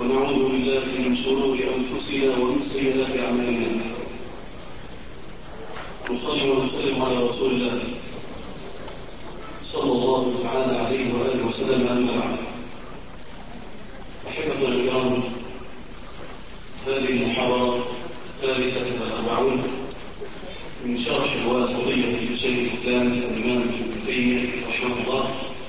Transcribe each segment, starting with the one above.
ونعوذ بالله من شرور أنفسنا ومن سيئات أعمالنا. نصلي ونسلم على رسول الله صلى الله تعالى عليه وآله وسلم. أما بعد، أحبتنا الكرام، هذه المحاضرة الثالثة والأربعون من شرح الواسطية لشيخ الإسلام الإمام ابن تيمية رحمه الله.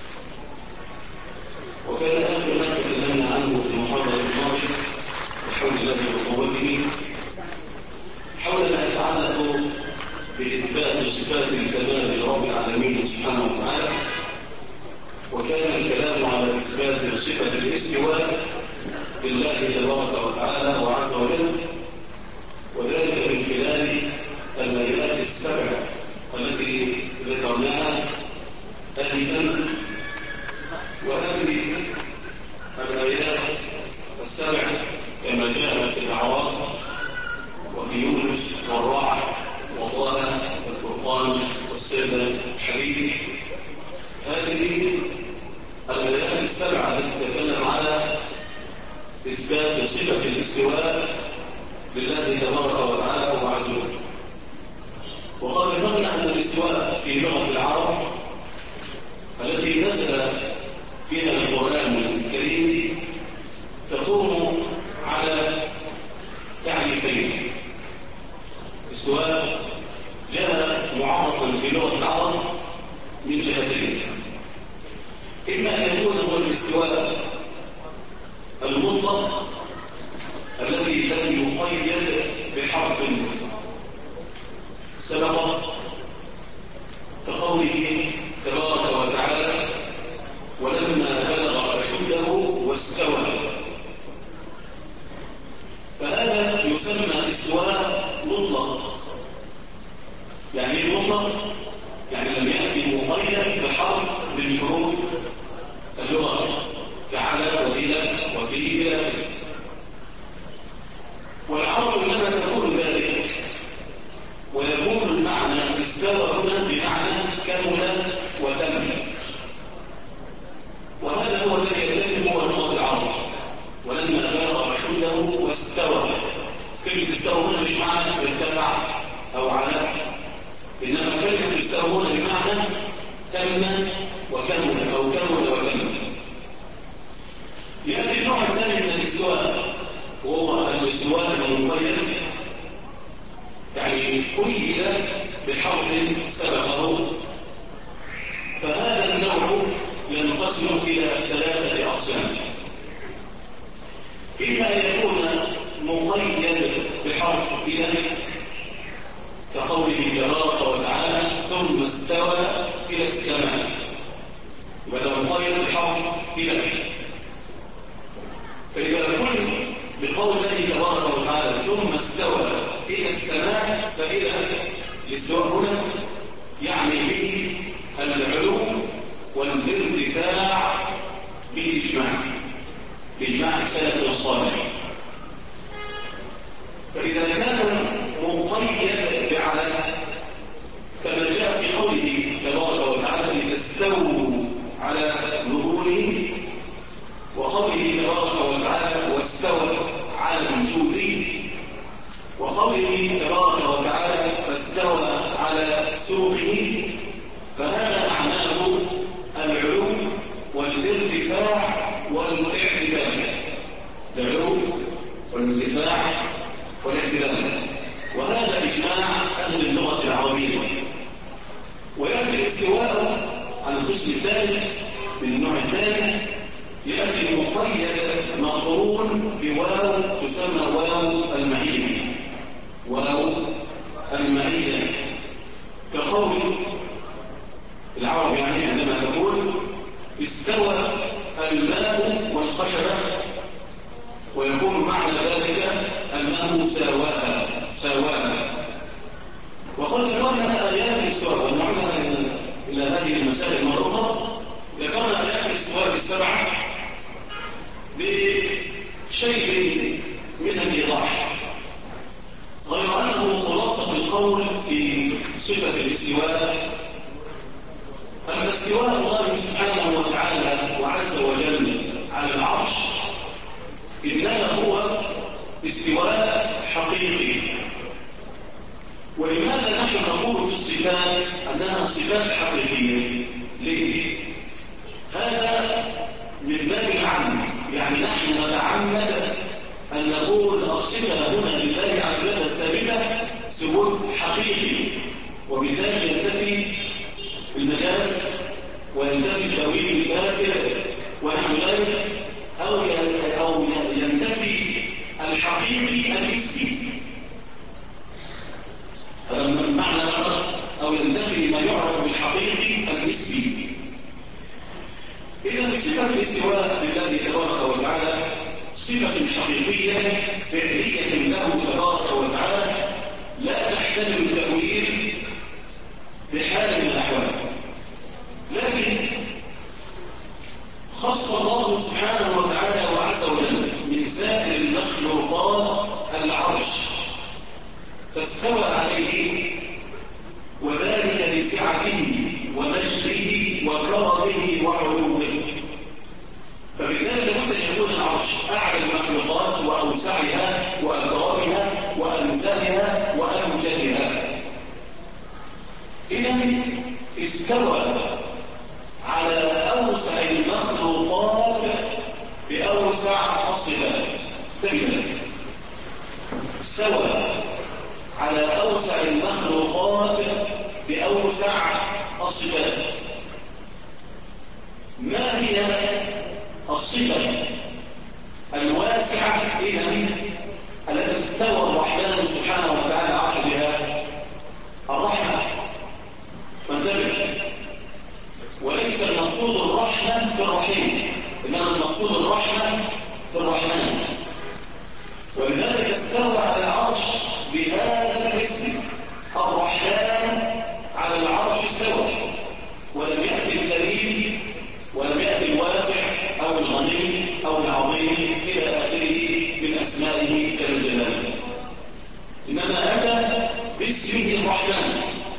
وكان آخر ما تكلمنا عنه في المحاضرة الماضية بحول الله وقوته حول ما يتعلق بإثبات صفات الكمال لرب العالمين سبحانه وتعالى، وكان الكلام على إثبات صفة الاستواء لله تبارك وتعالى وعز وجل، وذلك من خلال الآيات السبع التي ذكرناها آنفا. وهذه الآيات السبع كما جاءت في الأعراف وفي يونس والرعد وطه والفرقان والسجدة الحديد، هذه الآيات السبعة التي تتكلم على إثبات صفة الاستواء لله تبارك وتعالى وعز وجل. وقد ذكرنا أن الاستواء في لغة العرب التي نزل فيها القرآن الكريم تقوم على تعريفين. استواء جاء معرفا في لغة العرب من جهتين: إما أن يكون هو الاستواء المطلق الذي لم يقيد بحرف سبق، كقوله تبارك وتعالى: ولما بلغ أشده واستوى. فهذا يسمى استواء مطلق. يعني مطلق يعني لم يأتي مقيدا بحرف من حروف اللغة كعلى وإلى وفي إلى. والعرب لما تقول ذلك ويكون المعنى استوى هنا بمعنى كمل وتم، وهذا هو الذي يتم هو لغة العرب. ولما بلغ أشده واستوى، كلمة استوى هنا مش معنى ارتفع أو على، إنما كلمة استوى هنا بمعنى تم وكمل أو كمل وتم. يأتي النوع الثاني من الاستواء وهو الاستواء المقيد، يعني قيد بحرف سبقه. فهذا النوع ينقسم إلى ثلاثة أقسام: إما أن يكون مقيد بحرف إلى، كقوله تبارك وتعالى: ثم استوى إلى السماء، وهذا مقيد بحرف إلى. فإذا قلت بقول الله تبارك وتعالى ثم استوى إلى السماء، فإذا الاستواء هنا يعني به العلو والارتفاع بإجماع سلف الصالح. فإذا كان مقيد بعلى كما جاء في قوله تبارك وتعالى: لتستووا على ظهوره، وقوله تبارك وتعالى: واستوت على الجود، وقوله تبارك وتعالى: فاستوى على سوقه. فهذا معناه العلو والارتفاع والاعتدال، العلو والارتفاع والاعتدال، وهذا إجماع أهل اللغة العربية. ويأتي الاستواء على القسم الثالث من النوع الثاني، يأتي مقيد مقرون بواو تسمى واو المعية، واو المعية، كقول العرب يعني عندما تقول استوى الماء والخشبة، ويكون معنى ذلك أنه سواها. وقد ذكرنا آيات الاستواء، ونعودها إلى هذه المسائل مرة أخرى. ذكرنا آيات الاستواء السبعة بشيء من الإيضاح، غير أنه خلاصة القول في صفة الاستواء أن استواء الله سبحانه وتعالى وعز وجل على العرش إنما هو استواء حقيقي. ولماذا نحن نقول في الصفات أنها صفات حقيقية؟ ليه؟ هذا من باب العمد، يعني نحن نتعمد أن نقول الصفة هنا لله عز وجل ثابتة ثبوت حقيقي، وبالتالي ينتفي المجاز وينتفي التأويل الفاسد ونحو ذلك، أو ينتفي الحقيقي الاسمي. هذا معنى آخر، أو ينتفي ما يعرف بالحقيقي الاسمي. إذا صفة الاستواء لله تبارك وتعالى صفة حقيقية فعلية له تبارك وتعالى لا تحتمل التأويل بحال من الأحوال. لكن خص الله سبحانه وتعالى وعز وجل من سائر المخلوقات العرش فاستوى عليه، وذلك لسعته ومجده وكرمه وعلوه. فبالتالي لابد ان يكون العرش اعلى المخلوقات واوسعها واكرمها وامثالها وامجدها. اذا استوى على اوسع المخلوقات باوسع الصفات. استوى على اوسع المخلوقات باوسع الصفات. ما هي الصفة الواسعة إذن التي استوى الرحمن سبحانه وتعالى عرش بها؟ الرحمة. فانتبه، وليس المقصود الرحمة في الرحيم، إنما المقصود الرحمة في الرحمن. ولذلك استوى على العرش بهذا الاسم الرحمن. على العرش استوى، ولم يأتي الكريم ولم يأتي الواسع أو الغني أو العظيم إلى آخره من أسمائه جل جلاله، إنما أتى باسمه الرحمن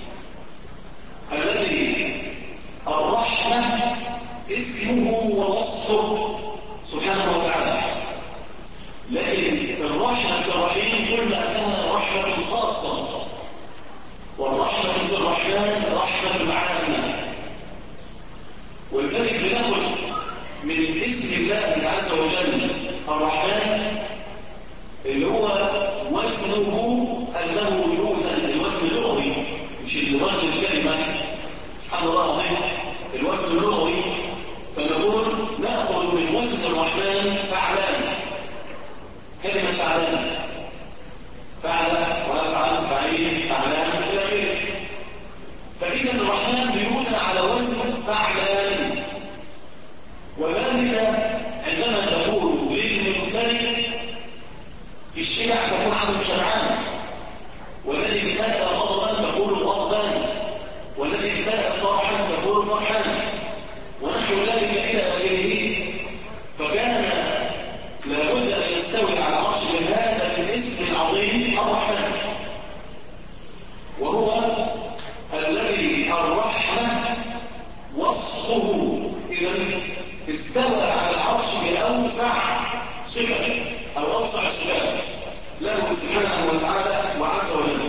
الذي الرحمة اسمه ووصفه سبحانه وتعالى. لكن الرحمة في الرحيم قلنا أنها رحمة خاصة، والرحمة في الرحمن رحمة عامة. ولذلك بنقول من اسم الله عز وجل الرحمن اللي هو وزنه أنه يوزن الوزن اللغوي، مش الوزن الكلمة. سبحان الله العظيم، الوزن اللغوي. فنقول نأخذ من وزن الرحمن فعلان، كلمة فعلان، فعل وأفعل فعيل فعلان إلى آخره. فإذا الرحمن بيوزن على وزن فعلان. وذلك عندما تقول للممتلئ في الشبع تكون عنه شبعان، والذي امتلأ غضبا تقول غضبان، والذي امتلأ فرحا تقول فرحان، ونحو ذلك إلى آخره. فكان لابد أن يستوي على عرش بهذا الاسم العظيم الرحمن، وهو الذي الرحمة وصفه. إذن استوى على العرش بأوسع صفة أو أوسع الصفات له سبحانه وتعالى وعز وجل.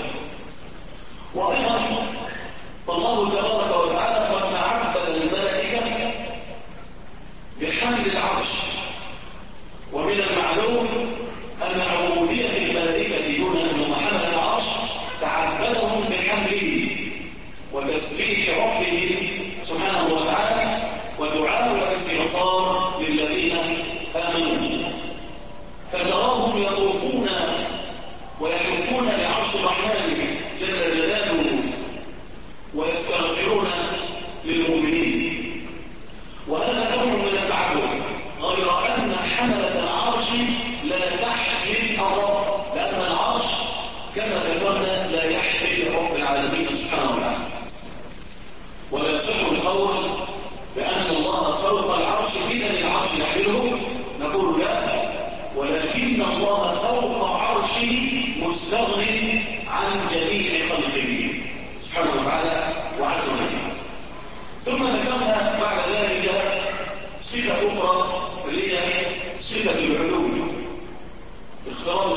وأيضا فالله تبارك وتعالى قد تعبد الملائكة بحمل العرش. ومن المعلوم أن عبودية الملائكة دون أنهم حمل العرش تعبدهم بحمله وتسبيح ربه سبحانه وتعالى ودعاء والاستغفار للذين آمنوا. فتراهم يطوفون ويحفون بعرش الرحمن جل جلاله ويستغفرون للمؤمنين. وهذا نوع من التعبد، غير أن حملة العرش لا تحمل الرب، لأن العرش كما ذكرنا لا يحمل رب العالمين سبحانه وتعالى. ولا يصح القول بأن الله فوق العرش إذا العرش يحمله، نقول لا، ولكن الله فوق عرشه مستغني عن جميع خلقه سبحانه وتعالى وعز وجل. ثم ذكرنا بعد ذلك صفة أخرى اللي هي صفة العلو.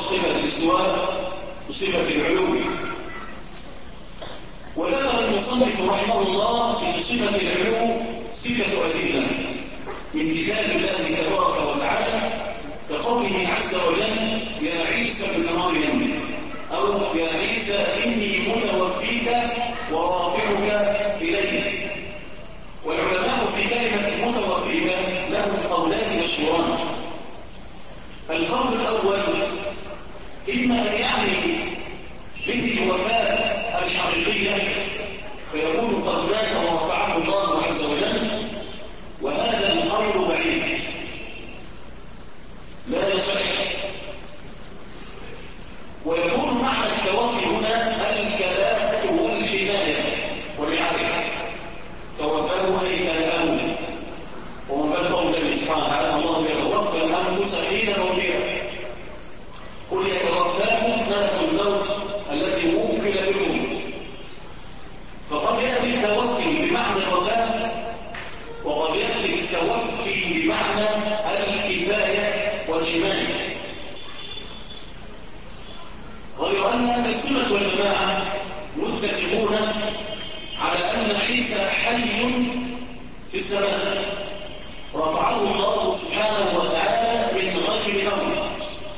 صفة الاستواء وصفة العلو. وذكر المصنف رحمه الله في صفة العلو صفة أدلة من كتاب الله تبارك وتعالى كقوله عز وجل يا عيسى ابن مريم أو يا عيسى إني متوفيك ورافعك إلي. والعلماء في كلمة متوفيك لهم قولان مشهوران. القول الأول إما أن يعني به الوفاة الحقيقية فيكون قد مات ورفعه الله عز وجل، وهذا القول بعيد لا يصح. ويكون معنى التوفي هنا الكلاءة والحماية والرعاية. توفاه أي كلاءه، ومن قال قوله سبحانه وتعالى الله يتوفى الأنفس حين موتها قل يتوفاكم ملك الموت الذي وكل بكم. فقد يأتي التوفي بمعنى الوفاة، وقد يأتي التوفي بمعنى الكفاية والحماية. غير أن أهل السنة والجماعة متفقون على أن عيسى حي في السماء رفعه الله سبحانه وتعالى من غير موت،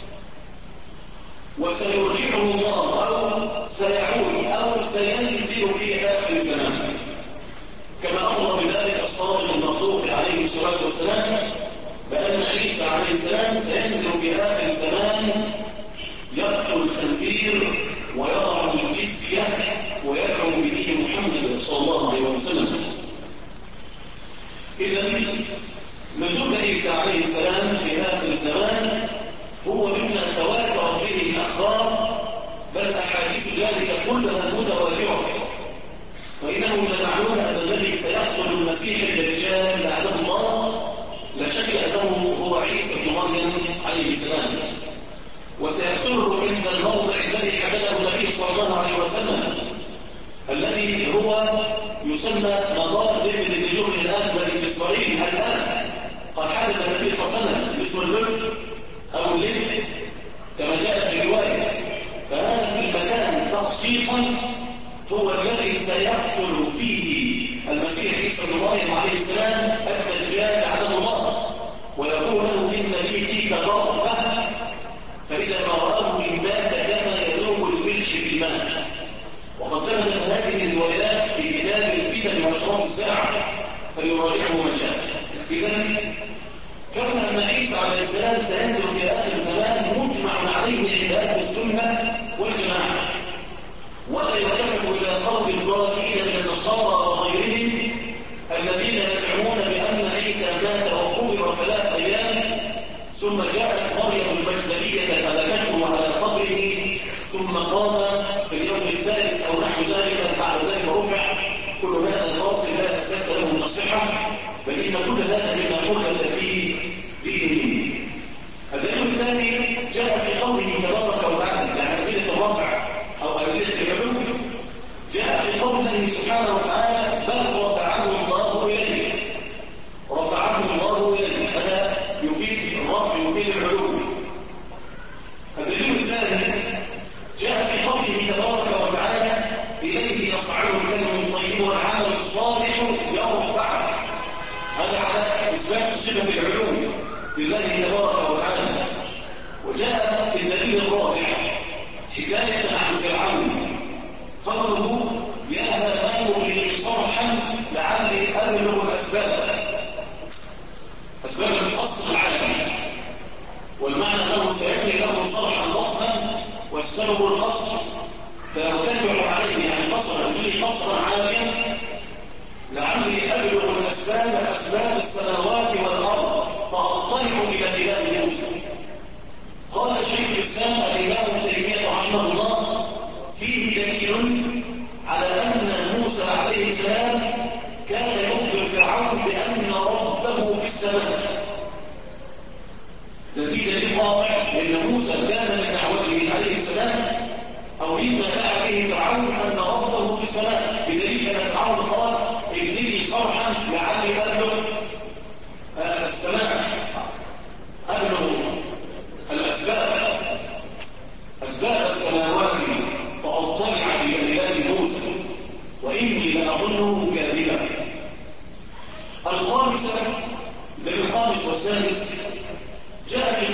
وسيرجعه الله أو سيعود أو سينزل في آخر الزمان كما أخبر بذلك الصادق المصدوق عليه الصلاة والسلام بأن عيسى عليه السلام سينزل في آخر الزمان يقتل الخنزير ويضع الجزية ويدعو به محمد صلى الله عليه وسلم. إذا نزول عيسى عليه السلام في آخر الزمان هو مما تواترت به الأخبار، بل أحاديث ذلك كلها متواترة. وإنه لمعلوم أن الذي سيقتل المسيح الدجال لعنه الله لا شك أنه هو عيسى بن مريم عليه السلام، وسيقتله عند الموضع الذي حدده النبي صلى الله عليه وسلم الذي هو يسمى مضار ابن النجوم الآن بني إسرائيل. الآن قد حدث النبي صلى الله عليه وسلم اسم اللب أو اللب كما جاء في الرواية. فهذا المكان تخصيصا هو الذي سيقتل فيه المسيح عيسى بن مريم عليه السلام الدجال لعنه الله، ويقول له إن لي فيك ضربة فإذا ما رآه إن مات كما يذوب الملح في الماء. وقد ثبتت هذه الروايات في كتاب الفتن وأشراط الساعة فليراجعه من شاء. إذن كما أن عيسى عليه السلام سينزل في آخر الزمان مجمع عليه عند أهل السنة والجماعة، ولا يلتفت إلى قول الضالين من النصارى وغيرهم الذين يزعمون بأن عيسى مات وقبر 3 أيام ثم جاءت مريم المجدلية فلكته على قبره ثم قام في اليوم الثالث أو نحو ذلك بعد ذلك رفع. كل هذا باطل لا أساس له من الصحة، بل إن كل هذا مما حدث في دينه. الدليل الثاني جاء في قوله تبارك وتعالى، يعني أدلة الرفع أو أدلة العلو جاء في قوله سبحانه وتعالى بل رفعه الله إليه. رفعه الله إليه هذا يفيد الرفع يفيد العلو. الدليل الثاني جاء في قوله تبارك وتعالى إليه يصعد الكلم الطيب والعمل الصالح يرفعه. هذا على إثبات صفة العلو لله تبارك وتعالى. وجاء في الدليل الرابع حكاية عن فرعون قوله يا هامان ابن لي صرحا لعلي أبلغ أسباب القصد العالمي، والمعنى أنه سيبني له صرحا ضخما والسبب القصد فيرتفع عليه يعني قصرا به قصرا عاليا لعلي أبلغ أسباب السماوات والأرض فأطلع إلى إله موسى. قال شيخ الإسلام الإمام ابن تيمية رحمه الله فيه دليل على أن موسى عليه السلام كان يخبر فرعون بأن ربه في السماء. نتيجة للواقع لأن موسى كان من دعوته عليه السلام أو مما دعا به فرعون أن ربه في السماء، بدليل أن فرعون قال ابن لي صرحا لعلي أبلغ السماء، أبلغ الأسباب.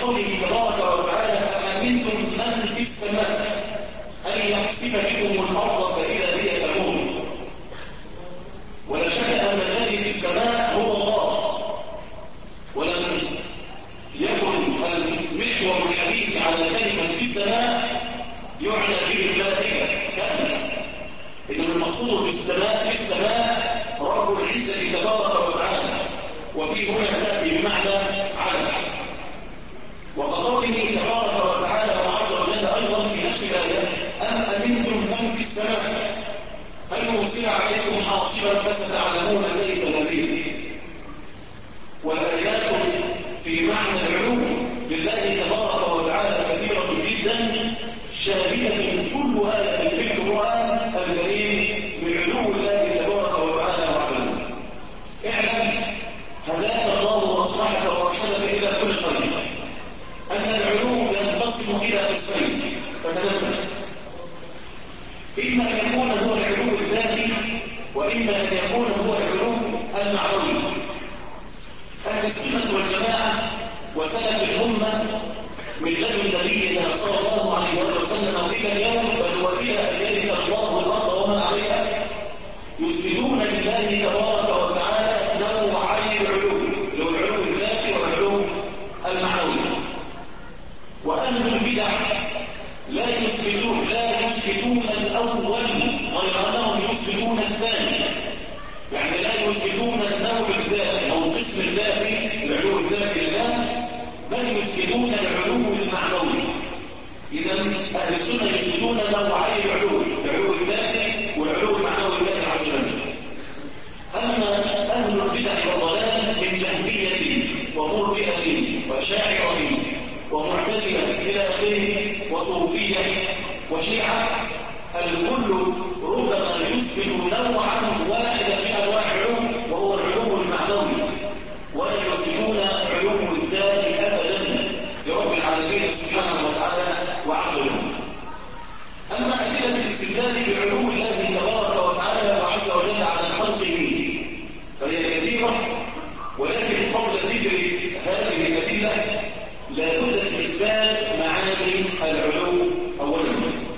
قوله تبارك وتعالى أأمنتم من في السماء أن يخسف بكم الأرض فإذا هي تمور. ولا شك أن الذي في السماء هو الله، ولم يكن المحور الحديث على كلمة في السماء يعنى به الملائكة كاملة، إنما المقصود في السماء رب العزة تبارك وتعالى، وفي هنا تأتي بمعنى علم. وقوله تبارك وتعالى وعز وجل أيضا في نفس الآية أم أمنتم من في السماء أن يرسل عليكم حاصبا فستعلمون كيف نذير. والآيات في معنى العلوم لله تبارك وتعالى كثيرة جدا، شاهدة كل آية في القرآن الكريم بعلو الله تبارك وتعالى وعلمه. اعلم هداك الله وأصلحك وأرشدك إلى كل خير أن العلوم ينقسم إلى قسمين فتنبه، إما أن يكون هو العلوم الذاتي وإما أن يكون هو العلوم المعنوي. أهل السنة والجماعة وسلف الأمة من لدن نبينا صلى الله عليه وسلم وإلى اليوم بل وإلى أن يرث الله الأرض ومن عليها يثبتون لله تبارك وتعالى نوعي العلوم، اللي هو العلوم الذاتي والعلوم المعنوي. وأهل البدع لا يثبتون الأول غير أنهم يثبتون الثاني، يعني لا يثبتون النوع الذاتي أو القسم الذاتي العلو الذاتي لله، بل يثبتون العلو المعنوي. إذا أهل السنة يثبتون نوعي العلو الذاتي والعلو المعنوي لله عز وجل. أما أهل البدع والضلال من جهمية ومرجئة وشاعرة ومعتزلة إلى آخره وصوفية وشيعة، الكل ربما يثبت نوعا واحدا من أنواع العلوم وهو العلوم المعنوي، ولا يثبتون علوم الذات أبدا لرب العالمين سبحانه وتعالى وعز وجل. أما أدلة الاستدلال بعلوم الله تبارك وتعالى وعز وجل على خلقه فهي كثيرة، ولكن قبل ذكر هذه الأدلة لا بد من إثبات معاني العلوم. أولا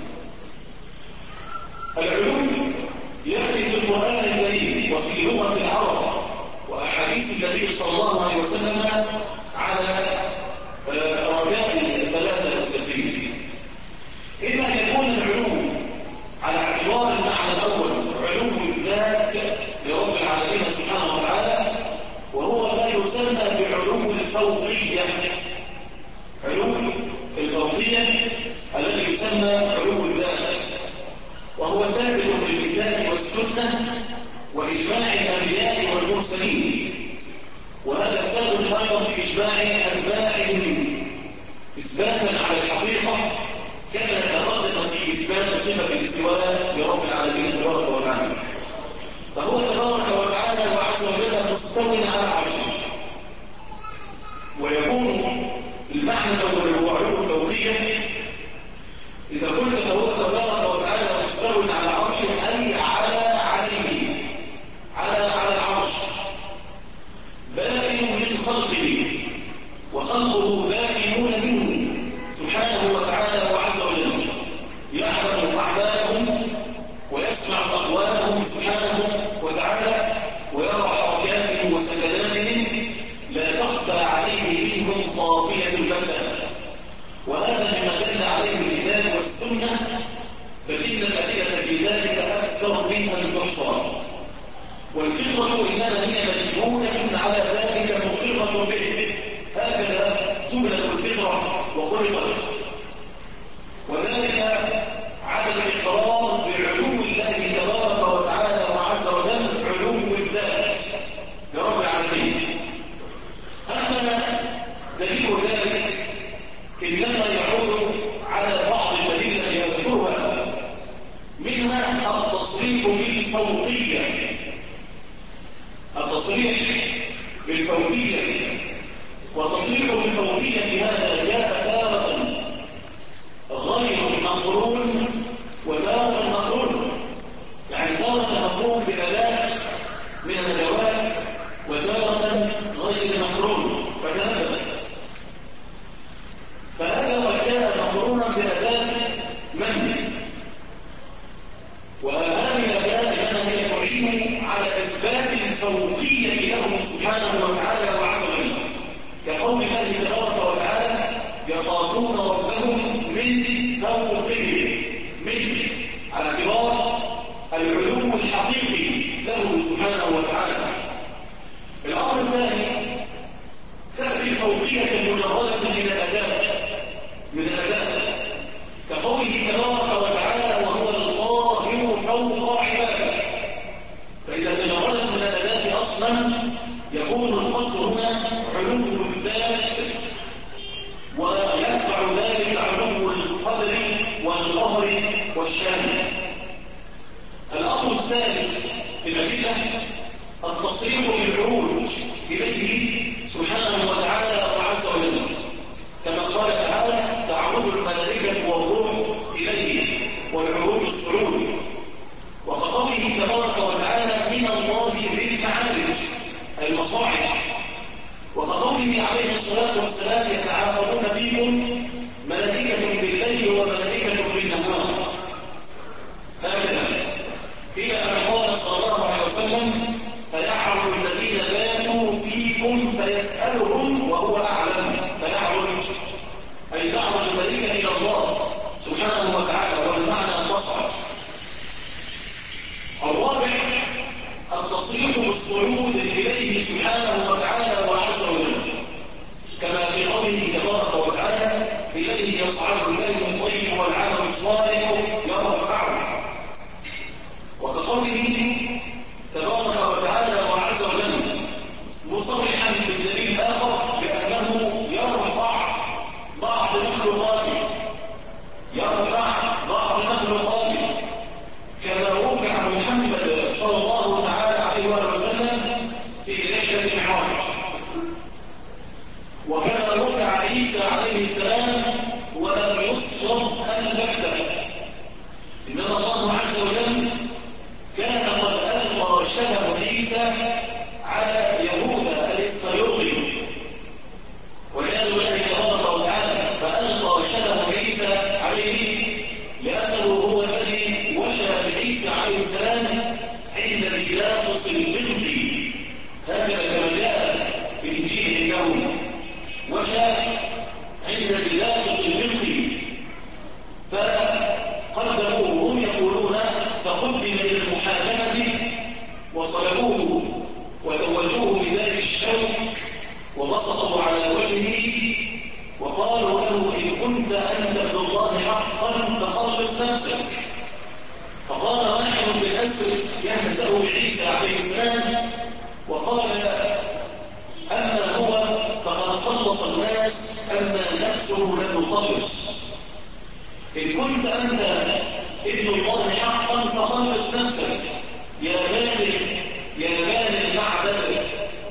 العلوم يأتي في القرآن الكريم وفي لغة العرب وأحاديث النبي صلى الله عليه وسلم على رجاء ثلاثة أساسية. إما أن يكون العلوم على اعتبار المعنى الأول علوم الذات لرب العالمين سبحانه وتعالى، وهو ما يسمى بعلوم الفوقية. علوم الفوقية الذي يسمى علوم الذات، وهو ثابت بالكتاب والسنة وإجماع الأنبياء والمرسلين، وهذا ثابت أيضا بإجماع أتباعهم إثباتا على الحقيقة كما تقدم في إثبات صفة الاستواء لرب العالمين تبارك وتعالى. فهو تبارك وتعالى وعز وجل مستوٍ على عرشه، ويكون في المعنى الأول هو علو الفوقية. إذا قلت فهو تبارك وتعالى مستوٍ على عرشه أي عليه على العرش، بائن من خلقه وخلقه بائنون منه سبحانه وتعالى وعز وجل، يعلم أعمالهم ويسمع أقوالهم سبحانه وتعالى ويرى حركاتهم وسكناتهم لا تخفى عليه منهم خافية البتة. وهذا مما دل عليه الكتاب والسنة، فإن الأدلة في ذلك أكثر من أن تحصى. والفطرة إنما هي مجبولة على ذلك مقرة به، هكذا جملة الفطرة وخلقت، وذلك على الإقرار بعلو الله تبارك وتعالى وعز وجل علو الذات لرب العالمين. أما دليل ذلك إنما يعود على بعض الأدلة يذكرها، منها التصريح بالفوقية. التصريح بالفوقية وتصريح بالفوقية هذا جاء تارة غير مقرون وتارة مقرون، يعني تارة مقرون بأداة من الجواب وتارة غير مقرون. فتنبه يرون ربهم من فوقهم، من على اعتبار العلو الحقيقي له سبحانه وتعالى. الأمر الثاني تأتي الفوقية المجردة من الأداء كقوله تبارك وتعالى وهو القاهر فوق عباده. فإذا تجردت من الأداء أصلا يكون القدر هنا علو الذات، ويتبع ذلك علو القدر والقهر والشان. الأمر الثالث في الأدلة التصريح بالعروج إليه سبحانه وتعالى وعز وجل، كما قال تعالى تعرج الملائكة والروح إليه والعروج الصعود، وكقوله تبارك وتعالى من الله ذي المعارج المصاعد، وكقوله عليه الصلاة والسلام يتعاقبون فيكم ملائكة بالليل وملائكة بالنهار، هكذا إلى أن قال صلى الله عليه وسلم فيعرج الذين باتوا فيكم فيسألهم وهو أعلم. فيعرج أي تعرج الملائكة إلى الله سبحانه وتعالى، والمعنى تصعد. الرابع التصريح بالصعود إليه سبحانه وتعالى وعز وجل، كما في قوله تبارك وتعالى إليه يصعد الكلم الطيب والعمل الصالح يرفعه، وكقوله تبارك وتعالى وعز وجل مصرحا في الدليل الآخر بأنه يرفع بعض مخلوقاته، كما رفع محمد صلى الله تعالى عليه وسلم في رحلة المعراج، وكما رفع عيسى عليه السلام ولم يصلب البتة. إنما الله عز وجل كان قد ألقى شبه عيسى على يهوذا الإسخريوطي والعياذ بالله تبارك وتعالى، فألقى شبه عيسى عليه لأنه هو الذي وشى بعيسى عليه السلام عند بيلاطس القبطي، هكذا كما جاء في الإنجيل عندهم وشى عند بيلاطس القبطي، فقدموه هم يقولون فقدم إلى المحاكمة وصلبوه وتوجوه بذلك الشوك وبسطوا على وجهه وقالوا له إن كنت أنت ابن الله حقا فخلص نفسك. فقال واحد من الأسر يهزأ بعيسى عليه السلام وقال أما هو فقد خلص الناس أما نفسه لم يخلص. إن كنت أنت ابن الله حقا فخلص نفسك يا باني المعبد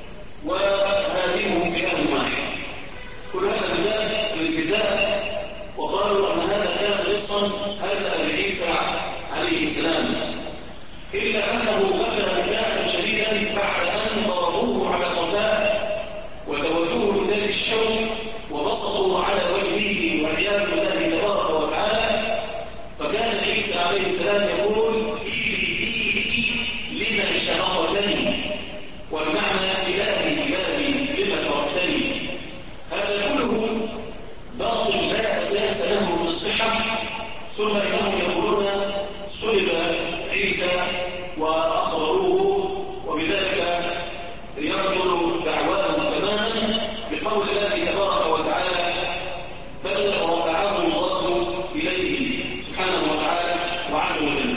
وهادمهم بأهل واحد. كل هذا من باب الاستهزاء، وقالوا أن هذا كان لصا هزأ بعيسى عليه السلام، إلا أنه بكى بكاء شديدا بعد أن ضربوه على قفاه وتوجوه بذات الشوك وبسطوا على وجهه والعياذ بالله تبارك وتعالى. فكان عيسى عليه السلام يقول إيدي لمن شرقتني، والمعنى إلهي لما تركتني. هذا كله باطل لا أساس له من الصحة. ثم إنهم يقولون صلب عيسى وأخبروه، وبذلك يبطل دعواهم تماما بقول الله تبارك وتعالى بل رفعه الله إليه سبحانه وتعالى وعز وجل.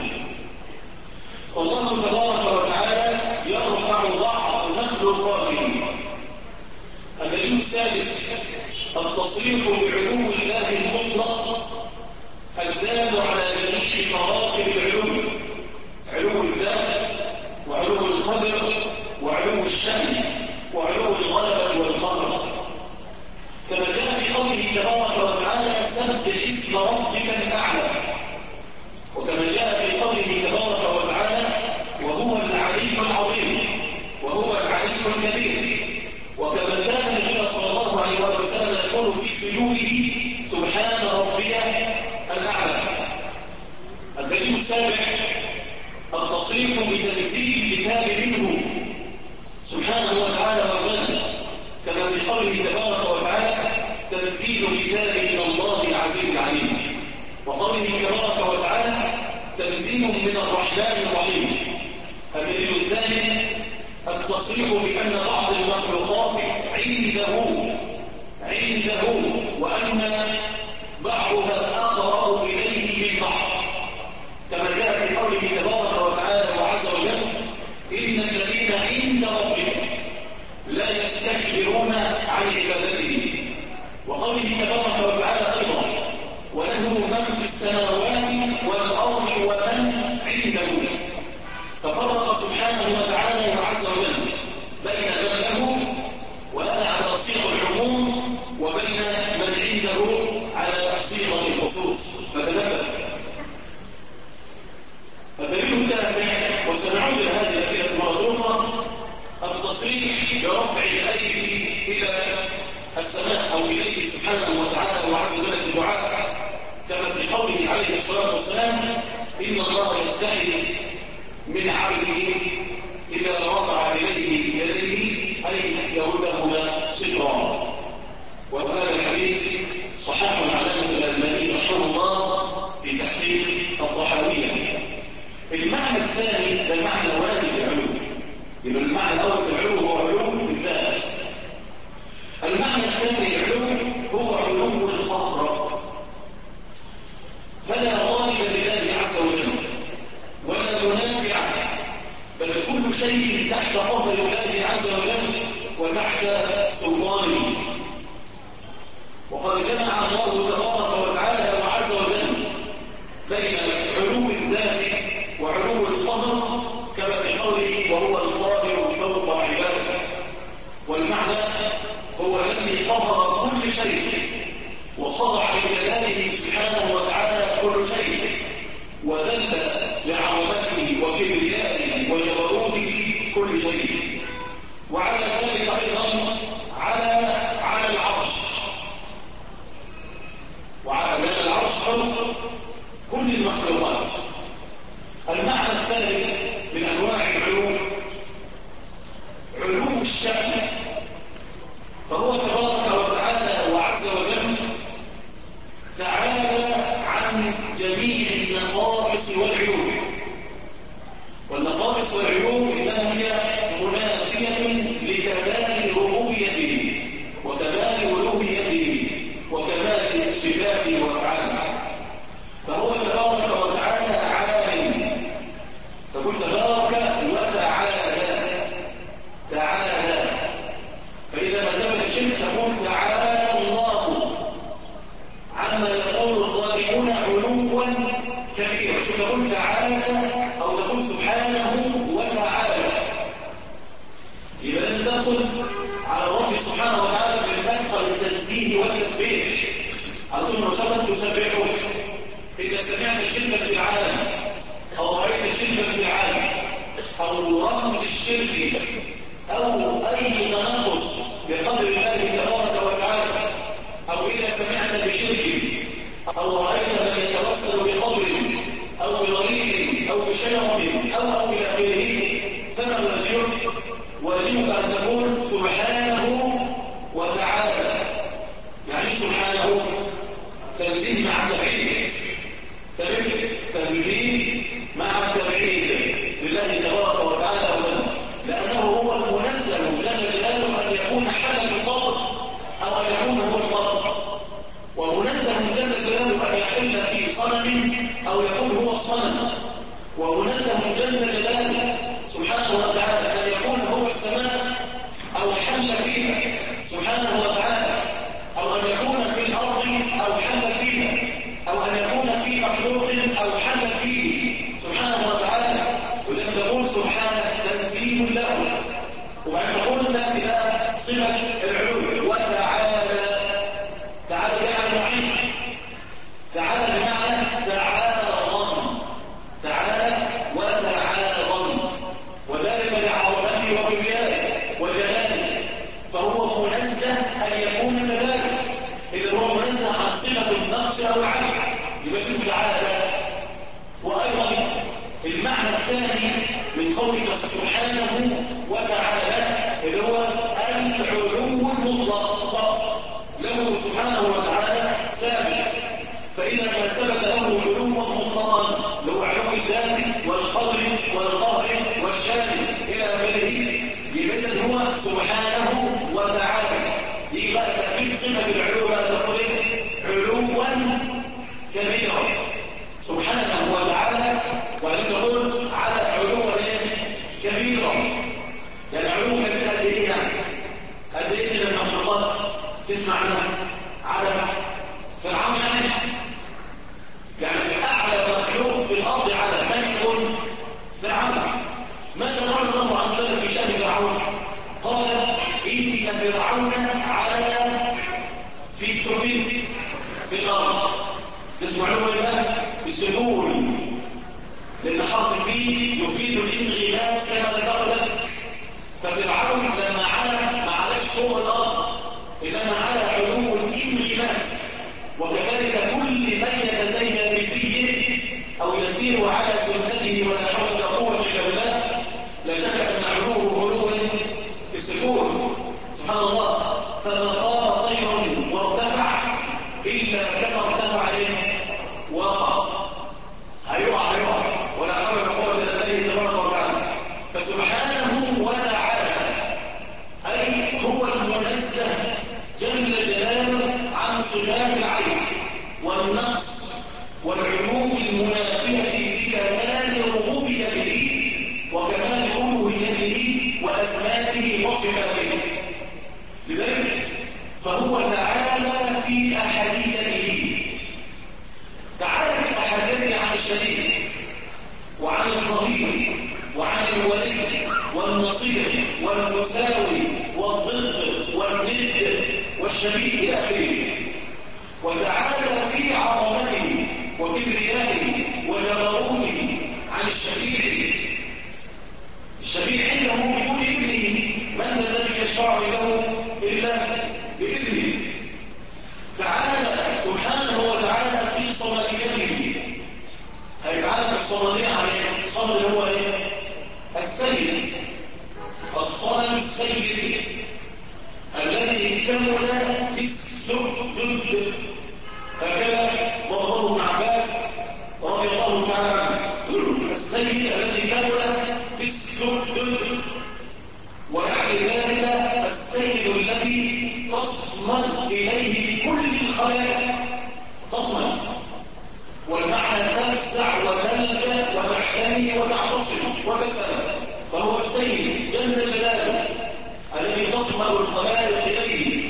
والله تبارك وتعالى يرفع بعض مخلوقاته. الدليل السادس التصريح بعلو الله المطلق الدال على جميع مراتب العلو، علو الذات وعلو القدر وعلو الشأن وعلو الغلبة والقهر، كما جاء في قوله تبارك وتعالى سبح اسم ربك الأعلى، وكما جاء في قوله تبارك وتعالى وهو العلي العظيم وهو العلي الكبير، وكما كان النبي صلى الله عليه وسلم يقول في سجوده سبحان ربي الأعلى. الدليل السابع التصريح بتنزيل الكتاب منه سبحانه وتعالى وجل، كما في قوله تبارك وتعالى تنزيل كتاب من الله قوله تبارك وتعالى تنزيل من الرحمن الرحيم. الدليل الثاني التصريح بأن بعض المخلوقات عنده وأن بعضها أقرب إليه من بعض، كما جاء في قوله تبارك وتعالى وعز وجل إن الذين عند ربك لا يستكبرون عن عبادته، وقوله تبارك وتعالى أيضا وله من في السماوات والأرض ومن عنده. ففرق سبحانه وتعالى وعز وجل بين من له وهذا على صيغة العموم وبين من عنده على صيغة الخصوص. فتنبه. الدليل التاسع وسنعود إلى هذه الأسئلة مرة أخرى التصريح برفع الأيدي إلى السماء أو إليه سبحانه وتعالى وعز وجل في الدعاء، كما في قوله عليه الصلاة والسلام إن الله يستحي من عبده إذا رفع إليه يديه أي يردهما صفرا. وهذا الحديث صحيح العلامة الألباني رحمه الله في تحقيق الطحاوية. المعنى الثاني ده المعنى الأولاني في العلوم، يبقى المعنى الأول في العلوم هو علوم الذات. المعنى الثاني العلوم هو علوم القهر، فلا غالب لله عز وجل ولا منازع، بل كل شيء تحت قهر الله عز وجل وتحت سلطانه. وقد جمع الله تبارك وتعالى وعز وجل بين علو الذات وعلو القهر كما في قوله وهو القادر فوق عباده، والمعنى هو الذي قهر كل شيء وخضع لجلاله سبحانه وتعالى كل شيء وذل لعظمته وكبريائه وجبروته كل شيء. وعلى ذلك ايضا على العرش، وعلى العرش فوق كل المخلوقات. المعنى الثالث من انواع العلو علو الشأن، فهو تبارك وتعالى وعز وجل تعالى عن جميع النقائص والعيوب، والنقائص والعيوب إنما هي منافية لكمال ربوبيته وكمال ألوهيته وكمال صفاته وأفعاله. فهو تبارك وتعالى عالم، تقول تبارك تعالى، فإذا ما ثبت الشرك تقول تعالى الله عما يقول الظالمون علوا كبيرا. شو تقول تعالى أو تقول سبحانه وتعالى، يبقى لازم تدخل على الرب سبحانه وتعالى بالمدخل التنزيه والتسبيح على طول نشاطك تسبحه. إذا سمعت شركا في العالم أو رأيت شركا في العالم أو رمز الشرك أو أي تنقص بقدر الله تبارك وتعالى، أو إذا سمعت بشرك أو رأيت من يتوسل بقبر أو بضريح أو بشجرة أو إلى آخره، فما واجبك؟ واجبك أن تقول سبحانه وتعالى. يعني سبحانه تنزيه مع تبعيد، تنزيه مع تبعيد لله تبارك وتعالى وسلم، لأنه هو المنزل جل جلاله أن يكون حدا القبر أو أن يكون هو القبر، ومنزل جل جلاله أن يحل في صنم أو يكون هو الصنم، ومنزل جل جلاله سبحانه وتعالى أن يكون هو السماء أو حل فيها سبحانه وتعالى، أو أن يكون في الأرض أو حل فيها، أو أن يكون في مخلوق أو حل فيه سبحانه وتعالى. وإذا تقول سبحانه تنزيه له، وبعد تقول تأتي لها صفة العلو وتعالى. تعالى بمعنى معين، تعالى بمعنى تعاظم، تعالى وتعاظم. إلا ما ثبت له علوا مطلقا، اللي هو علو الذات والقدر والقهر والشان إلى آخره، يبقى هو سبحانه وتعالى. يجي بقى تأكيد صفة العلو بقى تقول إيه؟ علوا كبيرا سبحانه وتعالى، وبعدين تقول على علوا كبيرا. يعني علو كبير قد إيه يعني؟ قد إيه من المخلوقات تسمع عنها؟ على فرعون يعني أعلى مخلوق في الأرض على من يكون فرعون. ماذا قال الله عز وجل في شأن فرعون؟ قال إن فرعون على في سبيل في الأرض. تسمعون إيه بقى؟ بالسكون، لأن حرف فيه يفيد الانغماس كما ذكر لك. ففرعون لما على ما علاش فوق الأرض، إنما على علو الانغماس. وكذلك كل من يتزين بزيه أو يسير على سنته ولا حول ولا قوة إلا بالله، لا شك أن علوه علو في السكون. سبحان الله. فما طاب طير وارتفع إلا كما ارتفع وقع. هيقع ولا حول ولا قوة إلا بالله تبارك وتعالى. فسبحانه وتعالى أي هو المنزه جل جلاله عن صفات العين والنقص والعلوم المنافية لكمال ربوبيته وكمال ألوهيته وأسمائه وصفاته. لذلك فهو تعالى في أحديته، تعالى في أحديته عن الشريك وعن الظهير وعن الولي والنصير والمساوي والضد والند والشبيه إلى آخره. وتعالى في عظمته وكبريائه وجبروته عن الشفيع. الشفيع عنده بدون إذنه، من الذي يشفع له إلا بإذنه. تعالى سبحانه وتعالى في صمديته، هيتعالى الصمدية عليه. الصمد هو ايه؟ السيد، الصمد السيد الذي كمل في السدد. هكذا وضعه ابن عباس رضي الله تعالى عنه، السيد الذي كمل في السدد. ويعني ذلك السيد الذي تصمد إليه كل الخلائق، تصمد والمعنى تفزع وتلجأ وتحتمي وتعتصم وتسأل. فهو السيد جل جلاله الذي تصمد الخلائق إليه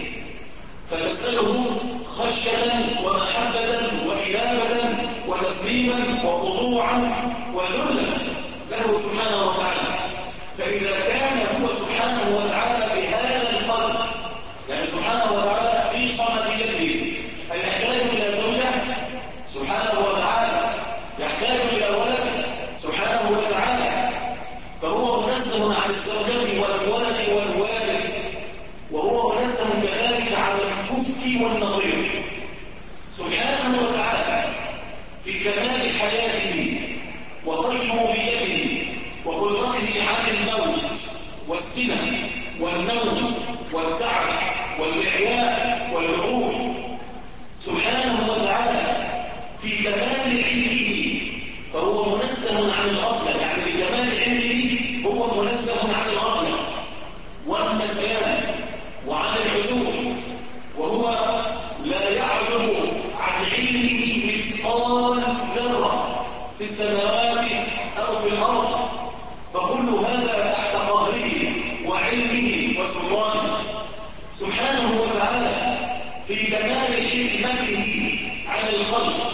فتسأله خشية ومحبة وإنابة وتسليما وخضوعا وذلا له سبحانه وتعالى. فإذا كان هو سبحانه وتعالى بهذا القدر، يعني سبحانه وتعالى في صمديته، يحتاج إلى زوجة سبحانه وتعالى، يحتاج إلى ولد سبحانه وتعالى، فهو منزه عن الزوجة والولد والوالد، وهو منزه كذلك عن الكفء والنظير سبحانه وتعالى في كمال حياته وقيوميته وقدرته عن الموت والسنة والنوم والتعب والإعياء والعروج سبحانه وتعالى في كمال علمه. فهو منزه عن الغفلة، يعني بكمال علمه هو منزه عن الغفلة والنسيان وعن العدول، وهو لا يعلم عن علمه مثقال ذرة في السماوات أو في الأرض، فكل هذا تحت قهره وعلمه وسلطانه سبحانه وتعالى في كمال حكمته عن الخلق.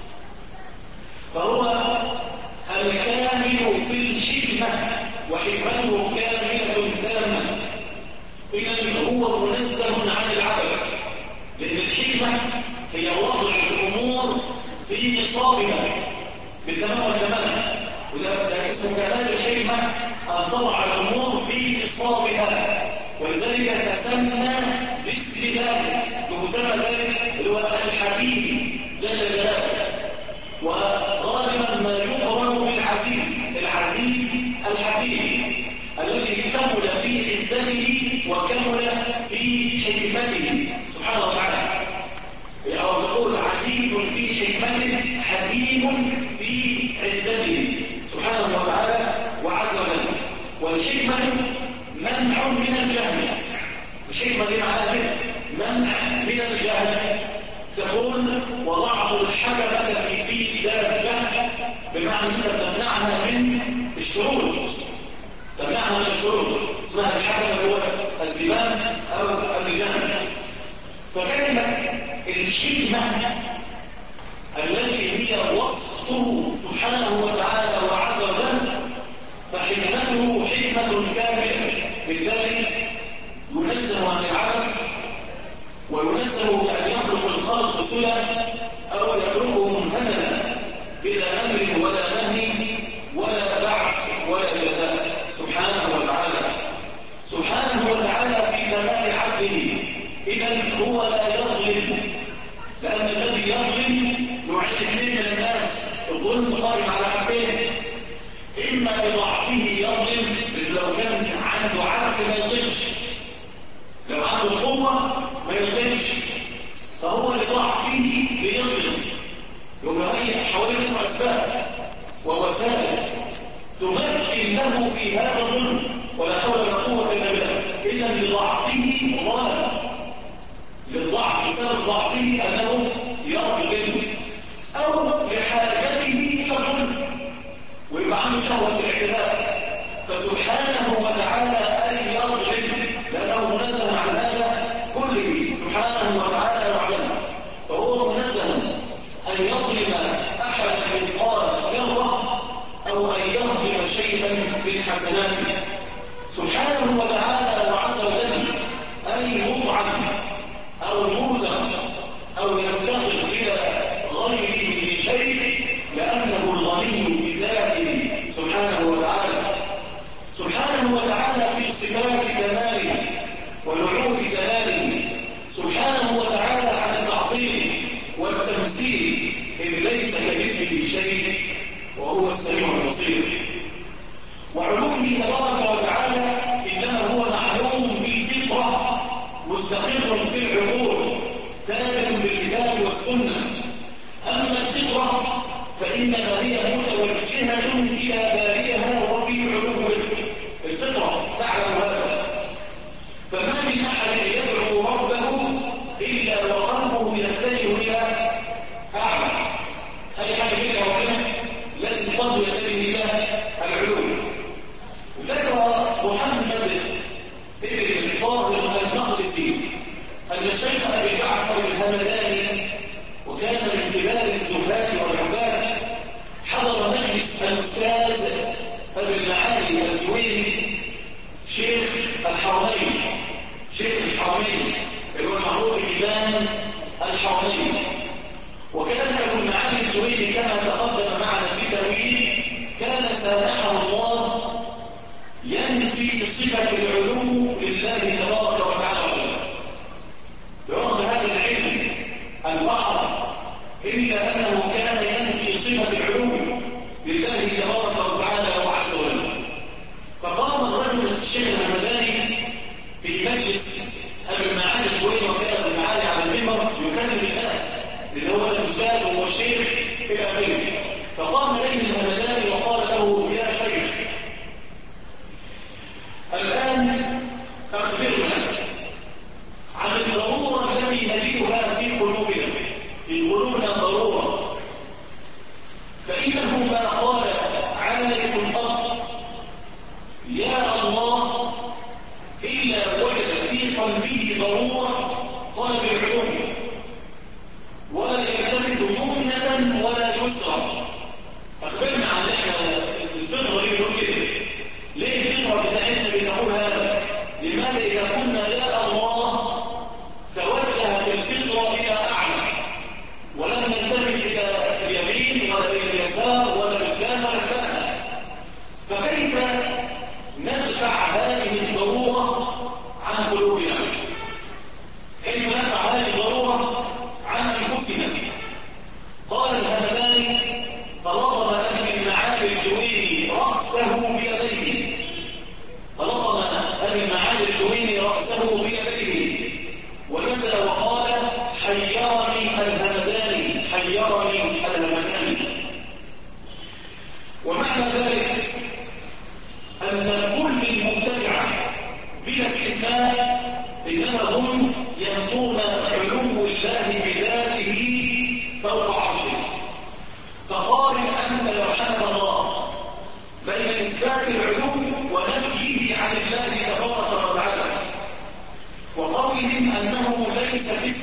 فهو الكامل في الحكمة وحكمته كاملة تامة. إذن هو منزه عن العبث، لأن الحكمة هي وضع الأمور في نصابها بالتمام والتمام، وده اسمه كمال الحكمة، أن تضع الأمور في نصابها، ولذلك تسمى باسم ذلك، بمسمى ذلك اللي هو الحكيم جل جلاله. وغالبا ما يقرن بالعزيز، العزيز الحكيم الذي كمل في عزته وكمل في حكمته سبحانه وتعالى. أو تقول عزيز عزيز في حكمته حكيم في عزته سبحانه وتعالى وعز وجل. والحكمة منع من الجهل. الحكمة دي معناها كده منع من الجهل. تقول وضعت الحكمة في دابة، بمعنى كده تمنعها من الشرور، تمنعها من الشرور، اسمها الحكمة اللي هو الزمام أو الرجال. فكلمة الحكمة التي هي وصفه سبحانه وتعالى وعز وجل، فحكمته حكمة كاملة، بالتالي ينزه عن العبث وينزه بأن يخلق الخلق سدى أو يخلقهم هملا بلا أمر ولا نهي ولا بعث ولا جزاء سبحانه وتعالى. سبحانه وتعالى في كمال عدله، إذا هو لا يظلم، لأن الذي يظلم نوعين اثنين من الناس. الظلم قائم على حاجتين: إما بضعفه يظلم، لو كان عنده عبث ما يظلمش، لو عنده قوة ما يظلمش، فهو لضعفه بيظلم. يوم يهيئ حوالي نفسه أسباب ووسائل تمكن له في هذا الظلم، ولا حول ولا قوة إلا بالله. إذا لضعفه ظلم، للضعف بسبب ضعفه أنه يظلم، أو لحاجته إلى الظلم ويبقى عنده شهوة الاعتداء. فسبحانه وتعالى أن يظلم، لأنه منزه عن هذا كله سبحانه وتعالى وعلمه. فهو منزه أن يظلم أحد مثقال ذرة أو أن يظلم شيئا من حسناته سبحانه وتعالى وعز وجل. أن يطعم أو يوزن أو يفتقر إلى غيره بشيء، لأنه الغني بذاته سبحانه وتعالى. سبحانه وتعالى في صفات كماله ونعوت جلاله سبحانه وتعالى عن التعطيل والتمثيل، إذ ليس كمثله شيء وهو السميع البصير. وعلومه تبارك وتعالى إنما هو معلوم بالفطرة، مستقر في العقول، ثابت بالكتاب والسنة. أما الفطرة فإنما هي متوجهة إلى بارئها وفي علوه. الفطرة تعلم هذا. فما من أحد يدعو ربه إلا وقلبه يتجه إلى أعلى. أي حاجة يدعو ربنا لازم قلبه يتجه إلى العلو. ذكر محمد ابن طاهر المقدسي أن الشيخ أبي جعفر الهمداني، وكان من كبار الزهاد والعباد، حضر مجلس الأستاذ أبي المعالي الجويني شيخ الحرمين، شيخ الحرمين اللي هو المعروف إمام الحرمين. وكان أبو المعالي الجويني كما تقدم معنا في التأويل كان سامحه الله ينفي صفة العلو لله تبارك وتعالى برغم هذا العلم البحر، إلا أنه كان ينفي صفة العلو لله تبارك وتعالى وعز وجل. فقام الرجل الشيخ الهمداني في مجلس أبي المعالي الجويني، وكان أبي المعالي على المنبر يكلم الناس اللي هو الأستاذ وهو الشيخ إلى آخره. فقام إليه الهمداني وقال له: يا شيخ، الآن أخبرنا عن الضرورة التي نجدها في قلوبنا، في قلوبنا ضرورة، فإنه ما قال عارف الأرض يا الله إلا وجد في قلبه ضرورة طلب العلوم، ولا يلتفت يمنة ولا يسرى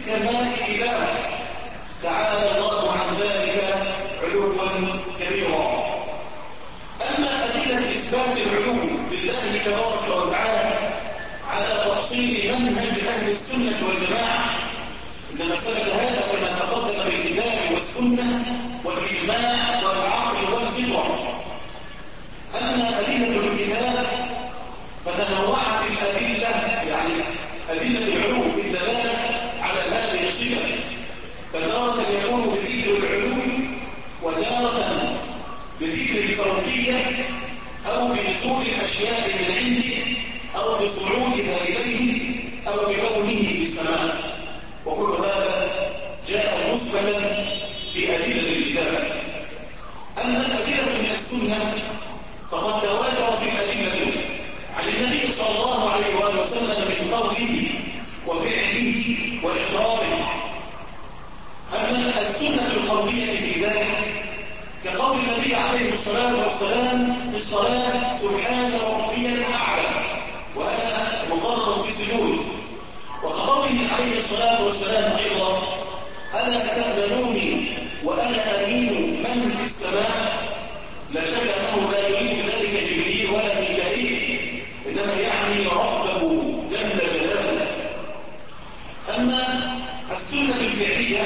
السماء إله، تعالى الله عن ذلك علوا كبيرا. أما أدلة إثبات العلو لله تبارك وتعالى على تفصيل منهج أهل السنة والجماعة، إنما ثبت هذا كما تقدم بالكتاب والسنة والإجماع والعقل والفطرة. أما أدلة الكتاب فتنوعت الأدلة، يعني أدلة العلو في الدلالة على هذه الصفة، فتارة يكون بذكر العلو وتارة بذكر الفوقية أو بنزول الأشياء من عنده أو بصعودها إليه أو بكونه في السماء، وكل هذا جاء مثبتا في أدلة الكتاب. أما الأدلة من السنة فقد تواترت الأدلة عن النبي صلى الله عليه وآله وسلم من قوله وفعله وإقراره. أما السنة القولية في ذلك كقول النبي عليه الصلاة والسلام في الصلاة سبحان ربي الأعلى وأنا مقرر في السجود، وكقوله عليه الصلاة والسلام أيضا ألا تأمنوني وأنا أمين من في السماء. لا شك أنه لا يريد ذلك جبريل ولا ميكائيل، إنما يعني ربه جل جلاله. أما السنة الفعلية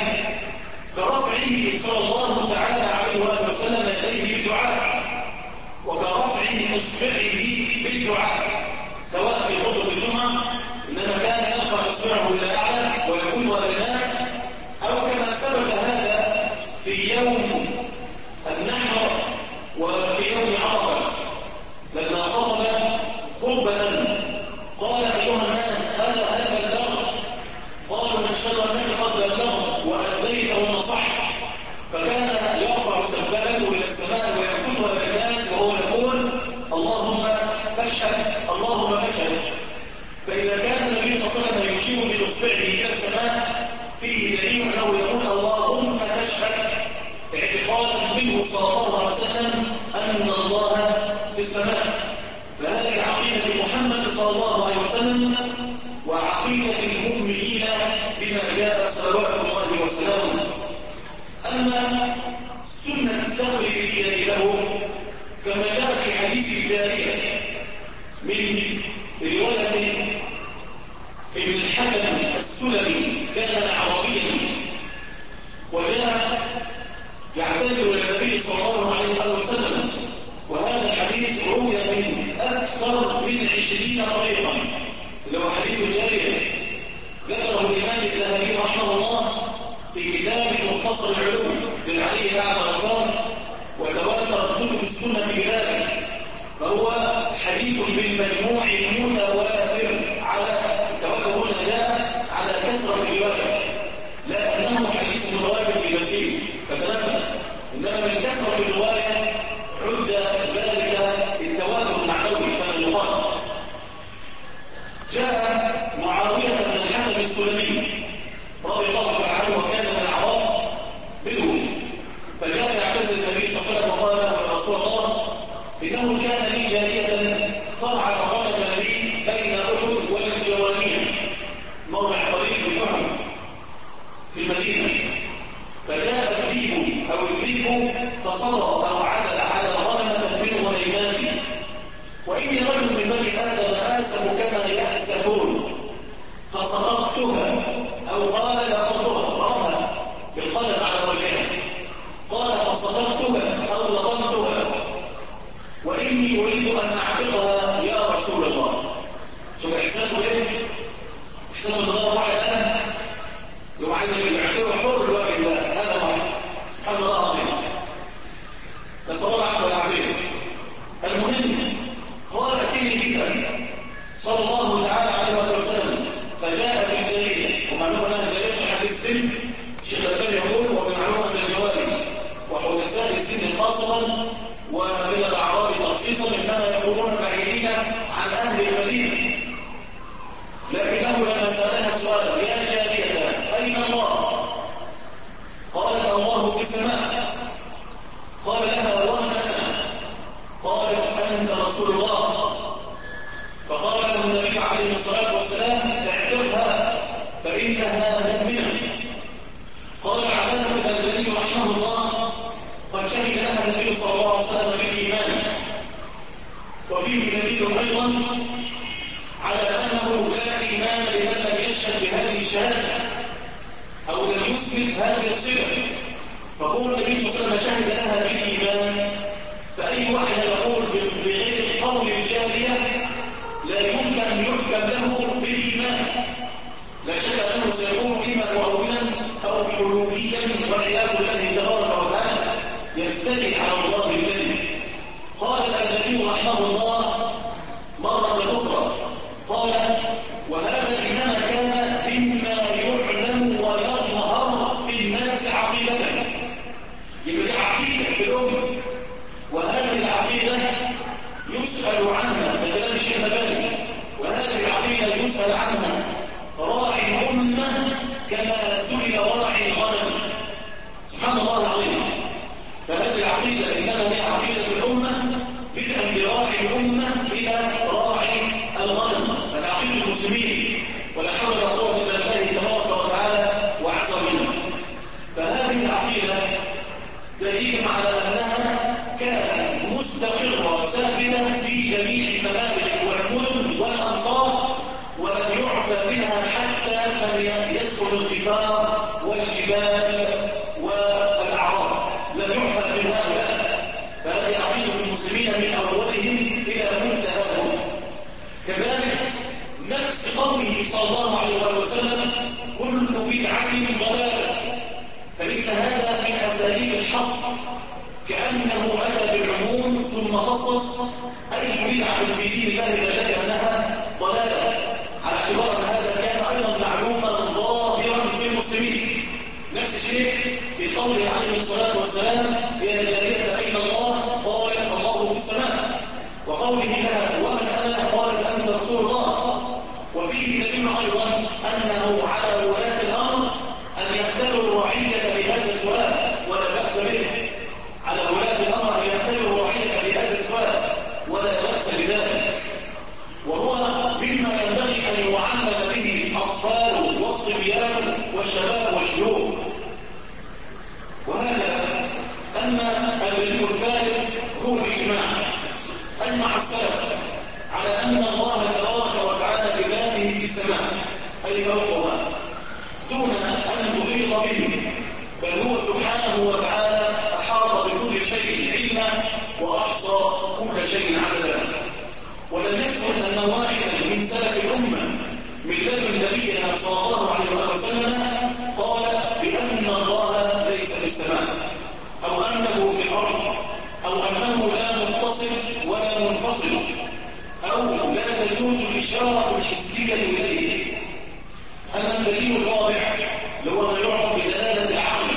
كرفعه صلى الله تعالى عليه وآله وسلم يديه بالدعاء، وكرفعه إصبعه بالدعاء سواء في خطبة الجمعة إنما كان يرفع إصبعه إلى أعلى ويقول للناس، أو كما ثبت هذا في يوم النحر وفي يوم عرفة لما خطب خطبة قال أيها الناس ألا هل بلغت؟ قالوا نشهد أنك قد بلغت وأديت ونصحت، فكان يرفع سبابته إلى السماء ويقولها للناس وهو يقول اللهم فاشهد اللهم فاشهد. فإذا كان النبي صلى الله عليه وسلم يشير بإصبعه إلى السماء فيه دليل أنه يقول اللهم فاشهد، اعتقادا منه صلى الله عليه وسلم أن الله في السماء. فهذه عقيدة محمد صلى الله عليه وسلم وعقيدة المؤمنين بما جاء صلوات الله وسلامه. أما السنة التقليدية له كما جاء في حديث الجارية من رواية ابن الحكم السلمي كان عربيا وجاء يعتذر إلى النبي صلى الله عليه وسلم، وهذا الحديث روي من أكثر من 20 طريقا، اللي هو حديث الجارية ذكره الإمام الذهبي رحمه الله في كتاب مختصر العلوم للعلي أعلى الغفار، وتواترت كتب السنة بذلك، فهو حديث بالمجموع متواتر على التواتر هنا جاء على كثرة الرواية، لا أنه حديث متواتر بمشيه فتنبه، إنما من كثرة الرواية عد ذلك التواتر المعنوي كما يقال. جاء معاوية بن الحكم السلمي رضي الله تعالى عنه وكان من الأعراب بدو، فجاء يعتذر النبي صلى الله عليه وسلم وقال يا رسول الله إنه كان لي جارية ترعى غنما لي بين أحد والجوانين موضع قريب في أحد في المدينة، فجاء الذئب أو الذئب فصدر أو عدل على غنمة من غنيماتي، وإني رجل من بني آدم آسف كما يأسفون فسقطتها أو قال لقطتها ضربها بالقلم على وجهها، قال فسقطتها أو لطمتها وإني أريد أن أعتقها يا رسول الله. شوف إحساسه إيه؟ إحساسه الله واحد أنا يوم عايز يعتبر حر لوجه الله، هذا واحد سبحان الله العظيم، نسأل الله العفو والعافية. المهم قال ائتني بها صلى الله تعالى عليه وسلم فجاء في الجارية، ومعلومة أنها الجارية في حديث السن الشيخ الألباني يقول وبمعلومة من الجواري وحدثاء السن خاصة ومن الأعراب تخصيصا، إنما يقولون بعيدين عن أهل المدينة، لكنه لما سألها السؤال يا جارية أين الله؟ قالت الله في السماء. قال لها ومن أنا؟ قالت أنت رسول الله. فقال له النبي عليه الصلاة والسلام اعتقها فإنها مؤمنة. وقد شهد لها النبي صلى الله عليه وسلم بالإيمان. وفيه دليل أيضا على أنه لا إيمان لمن لم يشهد بهذه الشهادة أو لم يثبت هذه الصفة. فقول النبي صلى الله عليه وسلم شهد لها بالإيمان، فأي واحد يقول بغير قول الجارية لا يمكن أن يحكم له بالإيمان، لا شك أنه سيكون إما مؤولا أو حلوليا والعياذ بالله تبارك وتعالى يفتري على الله بالكذب. قال الألباني رحمه الله مرة أخرى قال: وهذا إنما كان مما يعلم ويظهر في الناس عقيدة. يبقى عقيدة بالأمة، وهذه العقيدة يسأل عنها بكلام الشيخ مباني، وهذه العقيدة يسأل عنها راعي الأمة كما سئل راعي الغنم. سبحان الله العظيم. فهذه العقيدة إنما هي عقيدة الأمة بدءا براعي الأمة إلى راعي الغنم، هذه عقيدة المسلمين، ولا حول ولا قوة إلا بالله تبارك وتعالى وعز وجل. فهذه العقيدة دليل على أنها كانت مستقرة ساكنة في جميع الممالك والمدن والأمصار، ولم يعفى منها حتى من يسكن القفار والجبال والأعراب، لم يعفى من هؤلاء. فهذه عقيدة المسلمين من أولهم إلى منتهاهم. كذلك نفس قوله صلى الله عليه وسلم: كل بدعة ضلالة، فإن هذا من أساليب الحصر، كأنه أتى بالعموم ثم خصص أي بدعة في دين الله لا شك أنها ضلالة، على اعتبار أن هذا كان أيضا معلوما ظاهرا في المسلمين. نفس الشيء في قوله عليه الصلاة والسلام: يا جارية أين الله؟ قالت: الله في السماء. وقوله لها: ومن أنا؟ قالت: أنت رسول الله. وفيه دليل أيضا أنه على ولاة الأمر أن يختاروا الرعية لهذا السؤال ولا بأس به، على ولاة الأمر أن يختاروا الرعية لهذا السؤال ولا بأس بذلك. وهو مما ينبغي أن يعلم به الأطفال والصبيان والشباب والشيوخ. وهذا أما الدليل الثالث هو الإجماع. أجمع السلف على أن الله تبارك وتعالى بذاته في السماء أي فوقها دون أن تحيط به، بل هو سبحانه وتعالى أحاط بكل شيء علما وأحصى كل شيء عددا. ولم يثبت أن واحدا من سلف الأمة من لدن نبينا صلى الله عليه وسلم قال بأن الله ليس في السماء، أو أنه في الأرض، أو أنه لا متصل ولا منفصل، أو لا تجوز الإشارة الحسية إليه. أما الدليل الرابع اللي هو ما يعرف بدلالة العقل.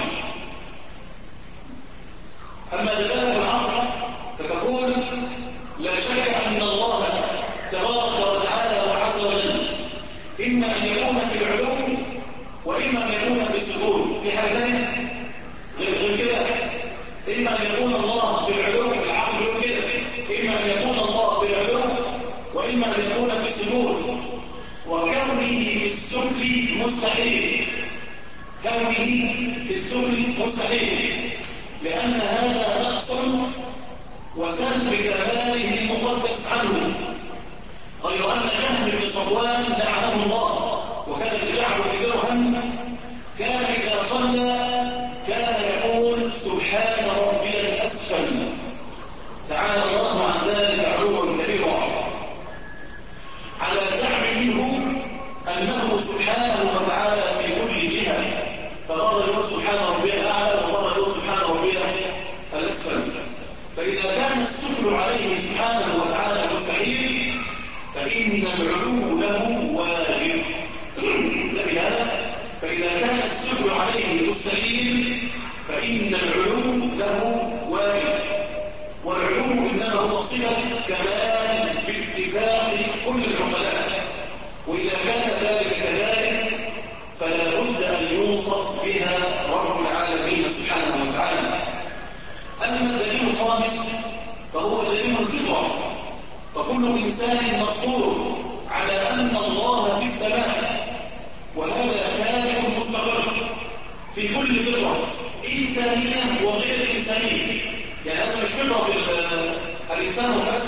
أما دلالة العقل فتقول لا شك أن الله تبارك وتعالى وعز وجل إما أن يكون في العلو وإما أن يكون في السفول، في حالتين غير كده. إما أن يكون الله في العلو، العقل يقول كده، إما أن يكون الله في العلو وإما أن يكون في السفول. وكونه في السفل مستحيل، كونه في السفل مستحيل، لأن هذا نقص وسلب كماله المقدس عنه. غير أن جهم بن صفوان لعنه الله وكان يجعل في درهم كان إذا صلى كان يقول سبحان ربي الأسفل، تعالى الله عن ذلك علوا كبيرا، على زعم منه أنه سبحانه وتعالى في كل جهة، فمرة يقول سبحان ربي الأعلى ومرة يقول سبحان ربي الأسفل. فإذا كان السفل عليه سبحانه وتعالى مستحيل فإن العلو له واجب. لكن هذا فإذا كان السفل عليه مستحيل فإن العلو له واجب، والعلو إنما هو صفة كمال باتفاق كل العقلاء، وإذا كان ذلك كذلك فلا بد أن يوصف بها رب العالمين سبحانه وتعالى. أما الدليل الخامس فهو دليل الفطرة، فكل إنسان مفطور على أن الله في السماء، وهذا ثابت مستقر في كل فطرة إنسانية وغير سليم. يعني هذا مش فطرة في الإنسان بس،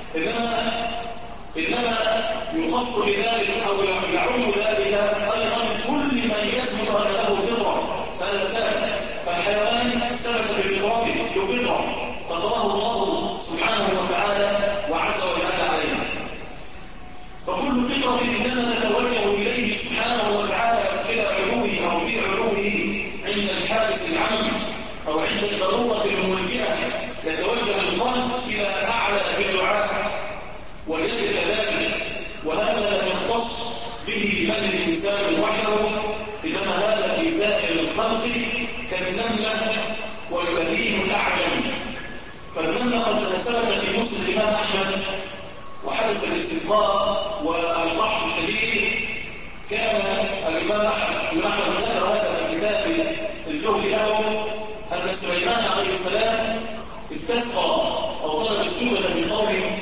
إنما يخص بذلك أو يعم ذلك أيضا كل من يثبت أن له فطرة. هذا ثابت، فالحيوان ثبت بفطرته بفطرة فطره الله سبحانه وتعالى وعز وجل عليه. فكل فطرة إنما نتوجه إليه سبحانه وتعالى إلى علوه أو في علوه عند الحادث العام أو عند الضرورة الملجئة، يتوجه القلب إلى أعلى بالدعاء وجد ذلك. وهذا لم يختص به بل الإنسان وحده، إنما هذا في سائر الخلق كالنملة والبهيم الأعجم. فالنملة قد ثبت في مسند الإمام أحمد وحدث الاستسقاء والقحط الشديد، كان الإمام أحمد ذكر هذا في كتاب الزهد له أن سليمان عليه السلام استسقى أو طلب السنة من قومه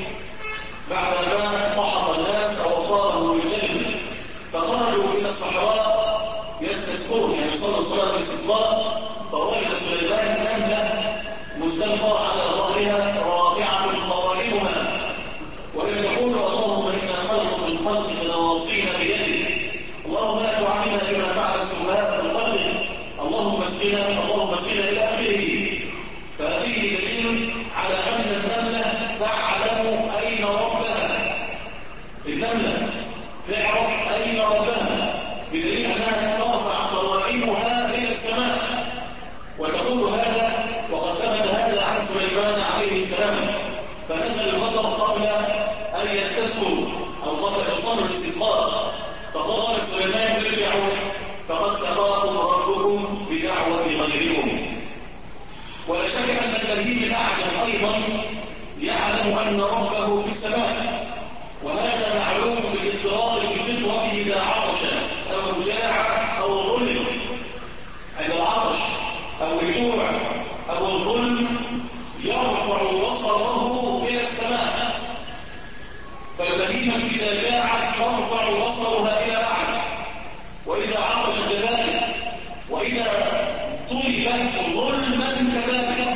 بعدما قحط الناس أو أصابهم بالجنة، فخرجوا إلى الصحراء يستسقون، يعني صلوا صلاة الاستسقاء، فوجد سليمان نملة مستلقى على ظهرها رافعة قوائمها وهي تقول اللهم إنا خلق من خلقك نواصينا بيدك، اللهم لا تعاملنا بما فعل السفهاء من خلقك، اللهم اسقنا إلى آخره. فهذه دليل على أن النملة تعلم أين ربها. النملة تعرف أين ربها بدليل أنها ترفع قوائمها إلى السماء وتقول هذا، وقد ثبت هذا عن سليمان عليه السلام. فنزل المطر قبل أن يستسقوا أو قبل أن يصلوا الاستسقاء، فقال سليمان ارجعوا فقد سقاكم ربكم بدعوة غيركم. ولا شك أن البهيم الأعجم أيضا يعلم أن ربه في السماء، وهذا معلوم بالاضطرار بالفطرة إذا عطش أو جاع أو ظلم. عند العطش أو الجوع أو الظلم يرفع بصره إلى السماء، فالبهيمة إذا جاعت ترفع بصرها إلى أعلى، وإذا عطش كذلك، وإذا طلبت ظلما كذلك.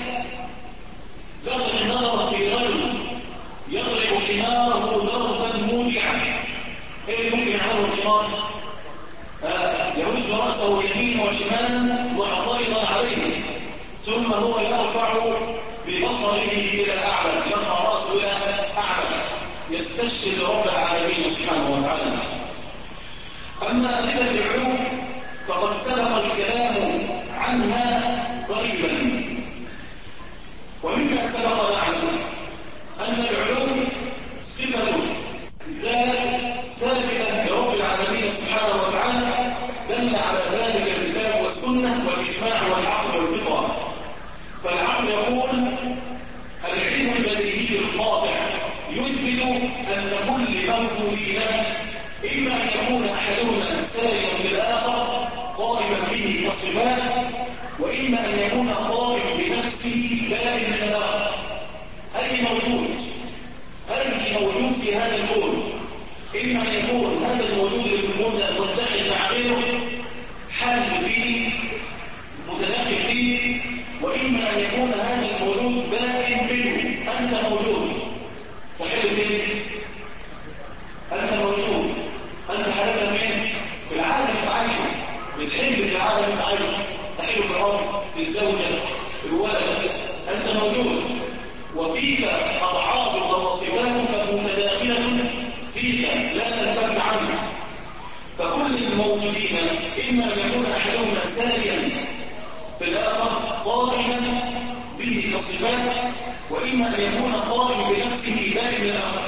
لقد النظر في رجل يضرب حماره ضربا موجعا، ايه ممكن يعمله الحمار؟ يرد رأسه يمين وشمالا معترضا عليه، ثم هو يرفع ببصره إلى أعلى، يرفع رأسه إلى أعلى يستشهد رب العالمين سبحانه وتعالى. أما أدلة العلوم فقد سبق الكلام عنها قريبا، ومما سبق معنا أن العلوم صفة ذات ثابتة لرب العالمين سبحانه وتعالى، دل على ذلك الكتاب والسنة والإجماع والعقل والفطرة. فالعقل يقول العلم البديهي القاطع يثبت أن كل موجودين إما أن يكون أحدهما ساريا بالآخر قائما به كالصفات، وإما أن يكون قائم بنفسه بائن من الآخر. أي موجود في هذا الكون إما أن يكون هذا الموجود متداخل مع غيره حال فيه متداخل فيه، وإما أن يكون هذا الموجود بائن منه. أنت موجود تحل فين؟ أنت موجود، أنت حالة فين؟ في العالم تعيشه، بتحل في العالم تعيشه، تحل في الأرض، في الزوجة، في الولد، أنت موجود، وفيك أضعاف وصفاتك متداخلة فيك لا تنتبه عنها. فكل الموجودين إما أن يكون أحدهما ساريا في الآخر قائما به كالصفات، وإما أن يكون قائم بنفسه بائن الآخر.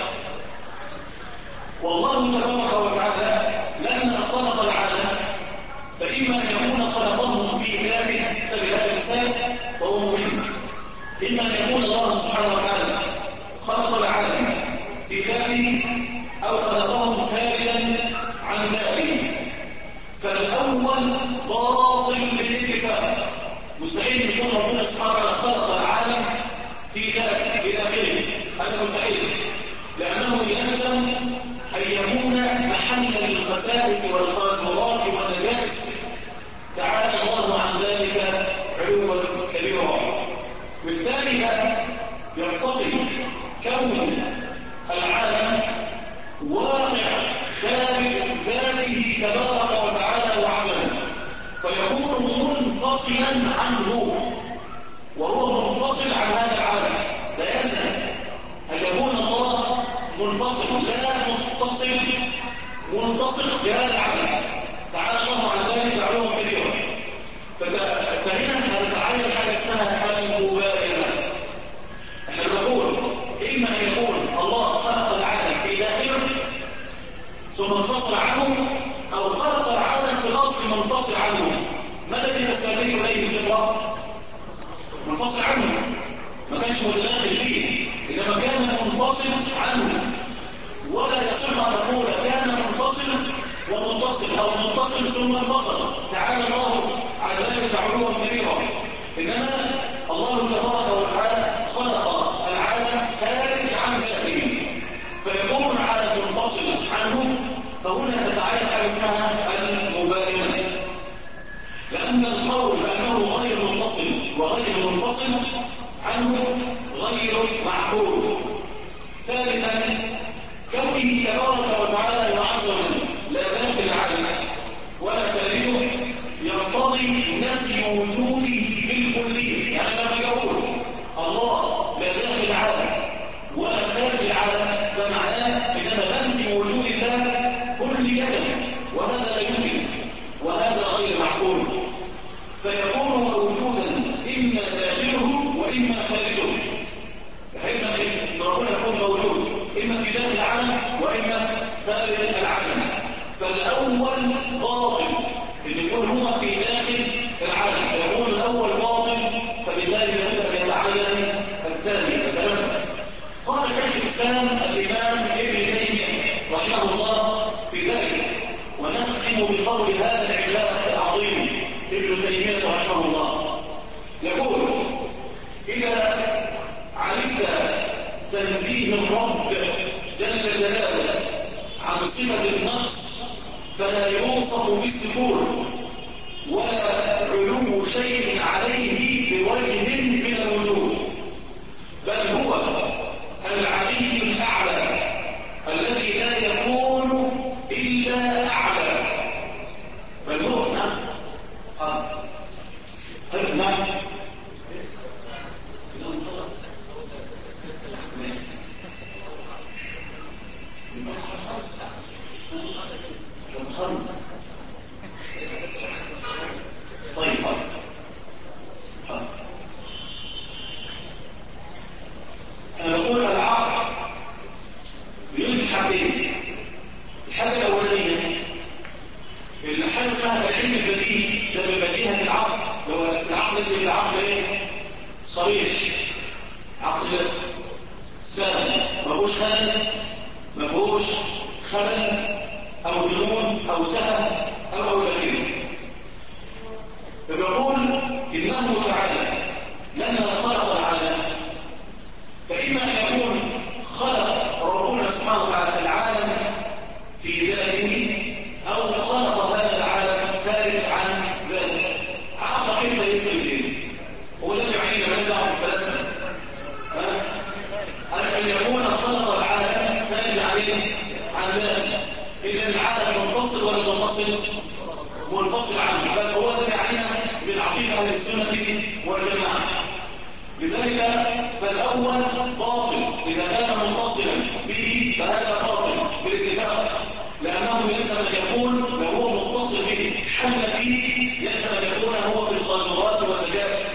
والله تبارك وتعالى لما خلق العالم فإما أن يكون خلقه في ذاته فبهذا المثال فهو مهم، إما أن يكون الله سبحانه وتعالى خلق العالم في ذاته أو خلقه خارجا عن ذاته. فالأول باطل بالاتفاق، مستحيل يكون ربنا سبحانه وتعالى خلق العالم في ذاته في داخله، هذا مستحيل، لأنه يلزم أن يكون محلا للخسائس والقاذورات والنجائس، تعالى الله عن ذلك علوا كبيرا. كانش متداخل فيه، إنما كان منفصل عنه. ولا يصح أن تقول كان منفصل ومتصل أو متصل ثم انفصل، تعالى الله عن ذلك علوا كبيرا. إنما الله تبارك وتعالى خلق العالم خارج عن ذاته، فيكون العالم منفصل عنه، فهنا تتعين حاجة اسمها المباينة. لأن القول بأنه غير متصل وغير منفصل عنه غير معقول. ثالثا، كونه تبارك وتعالى يعظم لا داخل العالم ولا خارجه يقتضي نفي وجوده بالكلية. يعني لما يقول الله لا داخل العالم ولا خارج العالم، ده معناه ان انا بنفي وجود الله كلية، وهذا لا يمكن وهذا غير معقول. فيكون موجودا اما داخله واما خارجه، بحيث ان ربنا يكون موجود اما في داخل العالم واما خارج العالم. فالاول باطل اللي يكون هو في داخل العالم، فيكون الاول باطل، فبالتالي لابد ان يتعين الثاني يتنفذ. قال شيخ الاسلام الامام ابن تيميه رحمه الله في ذلك، ونختم بقول هذا العلامه العظيم ابن تيميه رحمه الله، يقول: اذا عرفت تنزيه الرب جل جلاله عن صفة النقص فلا يوصف بالسكون ولا علو شيء عليه بوجه من الوجود، بل هو العلي الأعلى الذي لا يكون إلا أعلى. بل هو نعم طيب أنا بقول العقل بيوجد حاجتين. الحاجة الأولانية الحاجة اسمها العلم البديهي، ده من بديهة العقل. لو العقل لازم العقل ايه؟ صريح، عقل سهل، ما فيهوش خلل، ما فيهوش خلل أو جنون أو سهل أو إلى فبيقول إنه تعالى لما خلق العالم، فإما أن يكون خلق ربنا سبحانه وتعالى العالم في ذاته، أو خلق هذا العالم خارج عن ذاته. عقل كيف يدخل إليه؟ هو ده يعني ما يدعو بالفلسفة أن يكون خلق العالم خارج عن ذاته. إذا العالم منفصل ولا منفصل؟ منفصل عنه، بس هو ده يعنينا بالعقيدة أهل السنة والجماعة. لذلك فالأول باطل إذا كان متصلا به، فهذا باطل بالاتفاق، لأنه يلزم أن يكون لو هو متصل به حل به، يلزم أن يكون هو في القاذورات والنجاسة.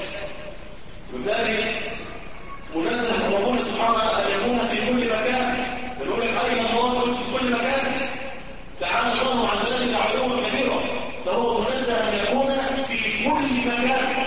وذلك منزه ربنا سبحانه وتعالى أن يكون في كل مكان. يقول لك أين الله في كل مكان؟ تعالى الله عن ذلك علوا كبيرا، فهو منزه أن يكون في كل مكان.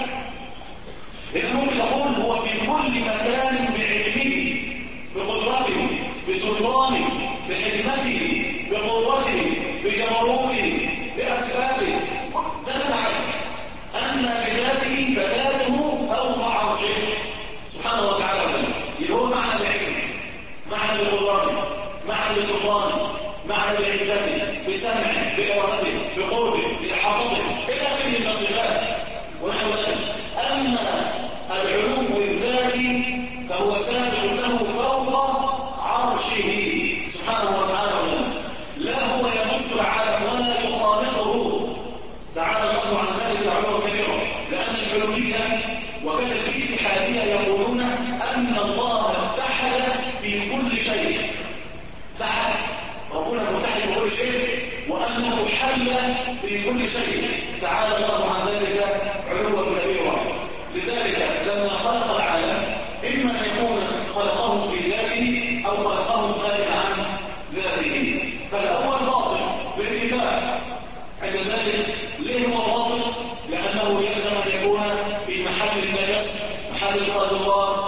إذا ممكن أقول هو في كل مكان بعلمه، بقدرته، بسلطانه، بحكمته، بقوته، بجبروته، بأسبابه، زي ما عايز. أما بذاته فذاته فوق عرشه سبحانه وتعالى. يبقى هو معنى العلم، معنى بقدرته، معنى بسلطانه، معنى بعزته، بسمعه، بإرادته، بقربه، بإحاطته، إلى آخره من الصفات ونحو ذلك. أما العلو الذاتي فهو ثابت له فوق عرشه سبحانه وتعالى، لا هو يمس العالم ولا يخالطه، تعالى الله عن ذلك علوا كبيرا. لأن الحلولية وكان الاتحادية يقولون أن الله اتحد في كل شيء، اتحد ربنا متحد في كل شيء، وأنه حل في كل شيء، تعالى الله عن ذلك علوا كبيرا. لذلك لما خلق العالم إما أن يكون خلقه في ذاته أو خلقه خارج عن ذاته، فالأول باطل بالاتفاق. عند ذلك ليه هو باطل؟ لأنه يلزم أن يكون في محل النجس، محل القاذورات، محل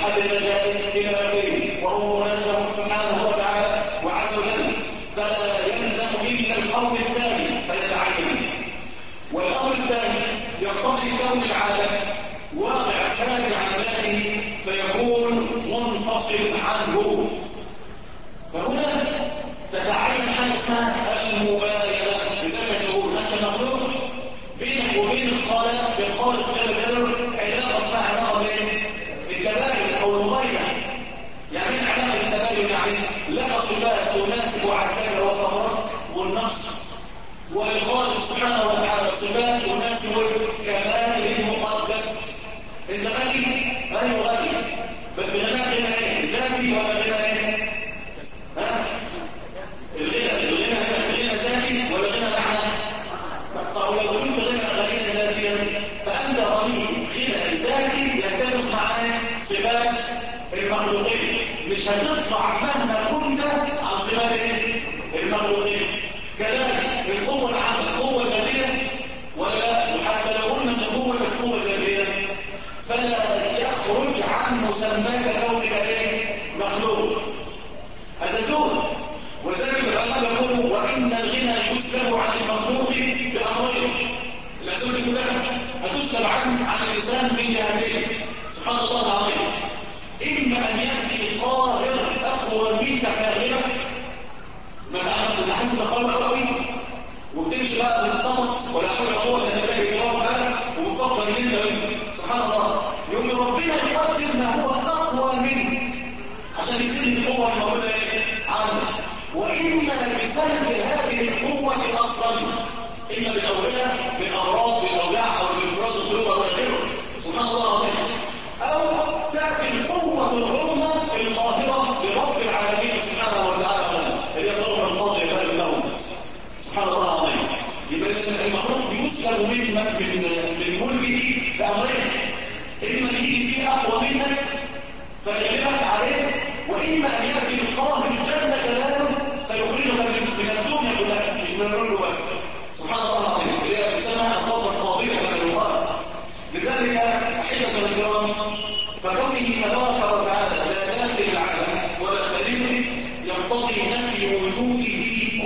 يسمح بالنجائز إلى آخره، وهو منزه سبحانه وتعالى وعز وجل، فلا يلزم إلا الأمر الثاني فيتعين. والأمر الثاني يقتضي كون العالم واقع خارج عن ذاته فيكون منفصل عنه. فهنا تتعين حاجة اسمها المباينة. لذلك نقول أنت مخلوق بينك وبين الخالق جل جلاله علاقة اسمها علاقة بين التباين أو المباينة. يعني ايه علاقة بالتباين؟ يعني لك صفات تناسب عجزك وفقرك والنقص، والخالق سبحانه وتعالى صفات تناسب الكمال المقدس. انت غني؟ ايوه غني، بس غناك غنى ايه؟ ذاتي ولا غنى ايه؟ الغنى ذاتي ولا غنى معنى؟ طب لو كنت غنيا ذاتيا فانت غني غنى ذاتي يتفق مع صفات المخلوقين، مش هتطلع مهما كنت عن صفات المخلوقين. كذلك القوه العامه قوه ذاتيه ولا لا؟ وحتى لو قلنا ان القوه قوه ذاتيه فلا يخرج عن مسماك كونك مخلوق، هتزول. وذلك العلماء يقولوا وان الغنى يسلب عن المخلوق بامرين. الاسباب دي كلها هتسلب عن الانسان من جهتين، سبحان الله العظيم. اما ان ياتي قاهر اقوى منك فاغلبك، ما تعرف ان حاسس قوي قوي وبتمشي بقى بالضغط ولا حول ولا قوه الا بالله العظيم وبتفكر ان انت سبحان الله، يوم ربنا يقدر ما هو اقوى منك عشان يزيد القوه الموجوده عنك. واما بسبب هذه القوه اصلا، اما بالاولياء بالامراض بالاوجاع او بالانفراد الظروف او غيره، سبحان الله العظيم، او تاتي القوه العظمى القاهره لرب العالمين سبحانه وتعالى اللي هي الروح القاضيه له، سبحان الله العظيم. يبقى المخلوق يسلب من ملكه بامرين، اما يجي فيه اقوى منك فيغلبك عليه، واما ان ياتي القاهر جل جلاله فيخرجك من الدنيا كلها مش من الرجل بس، سبحان الله العظيم، اللي هي تسمى القوه القاضيه كما يقال. لذلك احبه الكرام، فكونه تبارك وتعالى لا داخل العالم ولا خارجه يقتضي نفي وجوده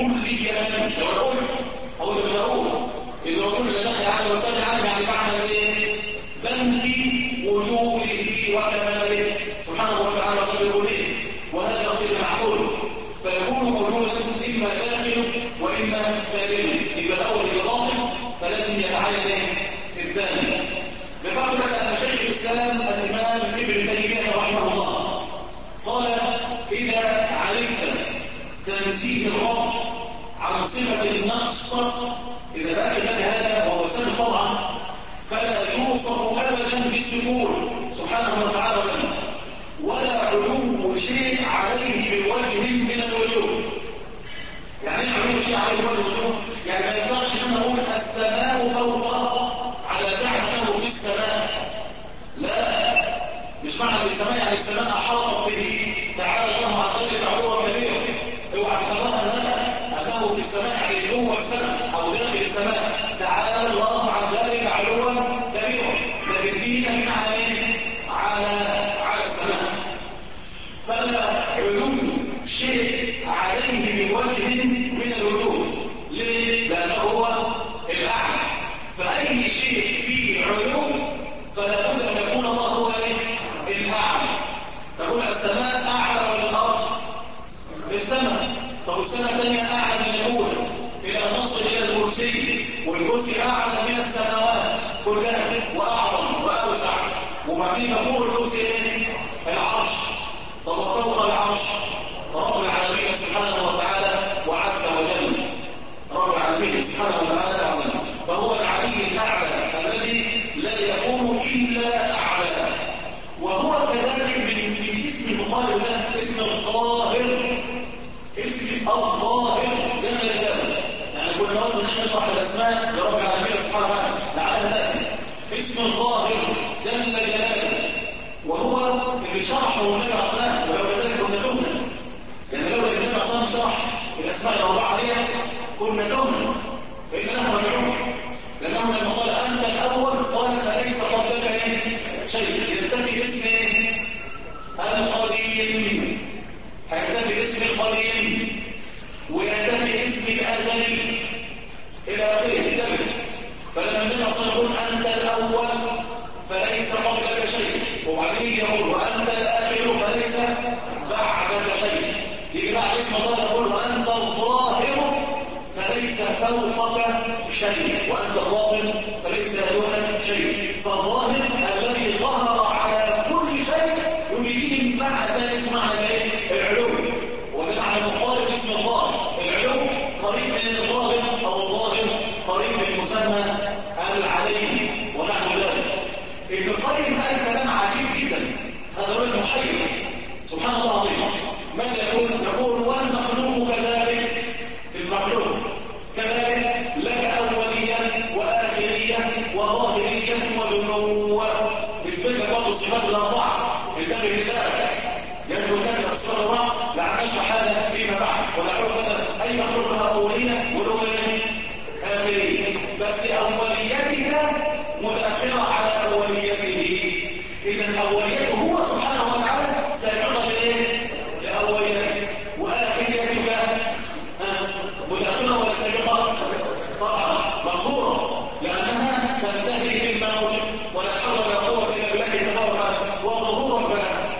كليا. لو نقول او نقول اذا نقول لا داخل العالم ولا خارج العالم يعني معنى ايه؟ بنفي وجوده وكماله سبحانه وتعالى وتعالى، وهذا غير معقول، فيكون وجودا اما داخل واما خارج. يبقى الاول يبقى باطن فلازم يتعين الثاني. بقول لك ان شيخ الاسلام الامام ابن تيميه رحمه الله قال اذا عرفت تنزيه الرب عن صفه النقص، اذا بقى لك هذا وهو سبب طبعا، فلا يوصف ابدا بالسكون سبحانه وتعالى ولا علو شيء عليه بوجه من الوجوه. يعني ايه علو شيء عليه بوجه من الوجوه؟ يعني ما ينفعش ان اقول السماء فوقه على زعم انه في السماء، لا، مش معنى السماء يعني السماء احاطت به تعالى الله عن ذلك علوا كبيرا، اوعى تفهم انه في السماء يعني جوه السماء او داخل السماء تعالى الله عن ذلك علوا كبيرا، لكن فيه بمعنى ايه؟ على السماء. فلا علو شيء عليه بوجه من الوجوه. ليه؟ لانه هو الاعلى، فاي شيء فيه علو فلا بد ان يكون الله هو الاعلى. تقول السماء اعلى ولا الارض؟ السماء. طب السماء الثانيه اعلى من الاولى الى ان نصل الى الكرسي، والكرسي اعلى من السماوات كلها واعظم واوسع، وبعدين يقول الكرسي العرش. طب فوق العرش رب العالمين سبحانه وتعالى وعز وجل، رب العالمين سبحانه وتعالى وعز، فهو العلي الاعلى الذي لا يكون الا اعلى. وهو كذلك من اسم المقابل ده اسم القاهر، اسم القاهر جل جلاله. يعني كل ما نحن نشرح الاسماء لرب العالمين سبحانه وتعالى لعل ذلك اسم القاهر جل جلاله، وهو اللي شرحه النبي عليه الصلاه والسلام، ولو ذلك كنا تهنا. يعني لو النبي عليه الصلاه والسلام شرح الاسماء الاربعه دي كنا تهنا، فاذا نحن رجعون، لانه لما قال انت الاول قال فليس قبلك شيء، يستفي اسم القديم، هيكتفي باسم القديم ويكتفي باسم الازلي الى اخره. انتبه، فلما النبي صلى الله عليه وسلم يقول انت الاول فليس قبلك شيء، وبعدين يقول وانت الاخر فليس بعدك شيء، يجي بعد اسم الله يقول وانت الظاهر فليس فوقك شيء، وانت الباطن فليس دونك شيء. فالظاهر الذي ظهر على كل شيء يريد مع ذلك معنى ايه؟ العلو، وده معنى مقارب اسم الله. العلو قريب من الظاهر، او الظاهر قريب من المسمى العلي ونحو ذلك. ابن القيم قال كلام عجيب جدا، هذا هو المحير سبحان الله العظيم. ماذا يقول والمخلوق كذلك، المخلوق كذلك لك أولية وآخرية وظاهرية ودنوة، يثبت لك برضه الصفات الأربعة. انتبه لذلك، يجب أن الصفات الأربعة لا نشرح هذا فيما بعد، ولا مثلا أي مخلوق له أولية وله آخرية، بس أوليتك متأخرة على أوليته. إذا أوليته هو سبحانه وتعالى سيعرض إيه؟ لأوليته، وآخريتك متأخرة ولا سابقة؟ طبعا مغفورة، لأنها تنتهي بالموت، ولا حول ولا قوة إلا بالله تبارك وتعالى. وظهور البلاء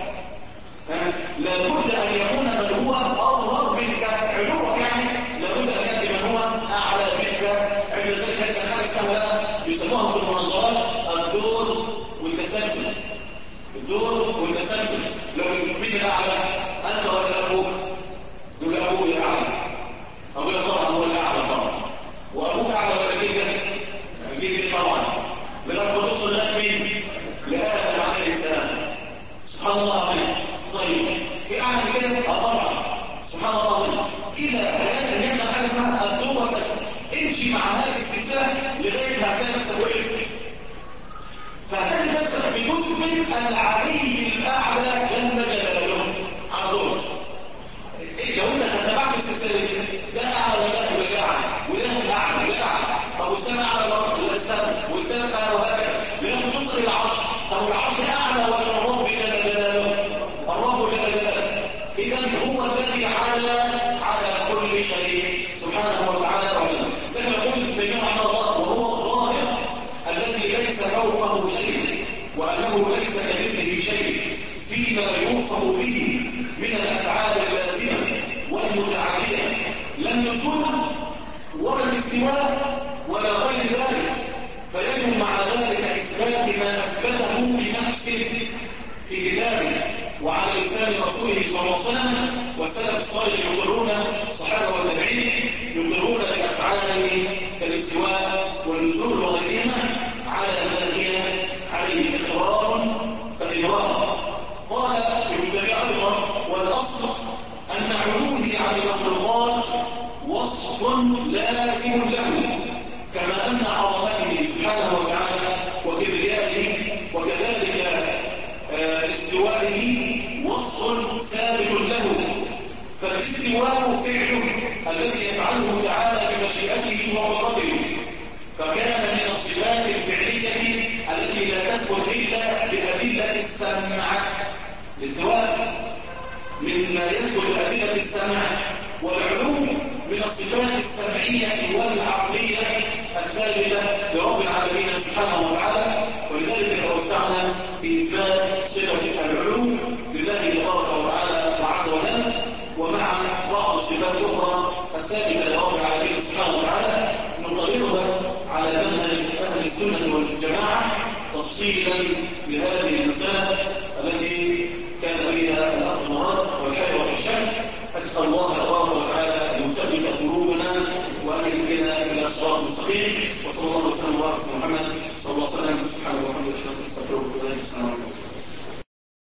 لابد أن يكون من هو أظهر منك علوك، يعني لابد أن يأتي من هو أعلى منك. عند ذلك هذه حاجة اسمها يسموها في المناظرات الدور والتسلسل. الدور والتسلسل، لو مين الأعلى؟ أنت ولا أبوك؟ دول أبوه الأعلى، أبويا طبعا هو الأعلى طبعا، وأبوك أعلى ولا جدك؟ جدك طبعا. لذلك بتوصل لك مين؟ لآدم عليه السلام. سبحان الله العظيم. طيب في أعلى كده؟ طبعا سبحان الله العظيم. إذا حياتك أن يحصل حاجة اسمها الدور والتسلسل، امشي مع هذه السلسلة لغاية ما هتلاقي نفسك وقفت، فهتلاقي نفسك بتثبت العلي الأعلى جل جلاله عظيم. لو انت تتبعت السلسله دي، ده اعلى ولا اعلى، وده اعلى وده اعلى، طب السماء اعلى الارض ولا السماء، والسماء اعلى وهكذا، لما توصل الى العرش، طب العرش اعلى ولا الرب جل جلاله؟ الرب جل جلاله. اذا هو الذي على كل شيء سبحانه وتعالى وجل. زي ما قلت في رحمه الله، وهو الظاهر الذي ليس فوقه شيء، وانه ليس كمثله شيء فيما يوصف به من الافعال اللازمه والمتعديه، لا النزول ولا الاستواء ولا غير ذلك. فيجب مع ذلك اثبات ما اثبته لنفسه في كتابه وعلى لسان رسوله صلى الله عليه وسلم، والسلف الصالح يقرون، الصحابه والتابعين يقرون بافعاله كالاستواء والنزول وغيرهما على ما هي عليه اقرار فإقرار. قال ابن تيمية أيضا والاصل ان علوه على المخلوقات وصف لازم له، كما ان عظمته سبحانه وتعالى وكبريائه وكذلك استوائه وصف ثابت له. فالاستواء فعله الذي يفعله تعالى بمشيئته وقدرته، فكان من الصفات الفعليه التي لا تثبت الا بادله السمع. الاستواء مما يثبت بادله السمع، والعلو من الصفات السمعيه والعقليه الثابته لرب العالمين سبحانه وتعالى. ولذلك توسعنا في اثبات صفه العلو لله تبارك وتعالى وعز وجل، ومع بعض الصفات الاخرى الثابته لرب العالمين سبحانه وتعالى نقررها على منهج اهل السنه والجماعه تفصيلا لهذه المساله التي كان فيها الاخذ مراد والحيره والشك. اسال الله تبارك وتعالى ان يثبت قلوبنا وان يهدينا الى الصراط المستقيم، وصلى الله وسلم وبارك على محمد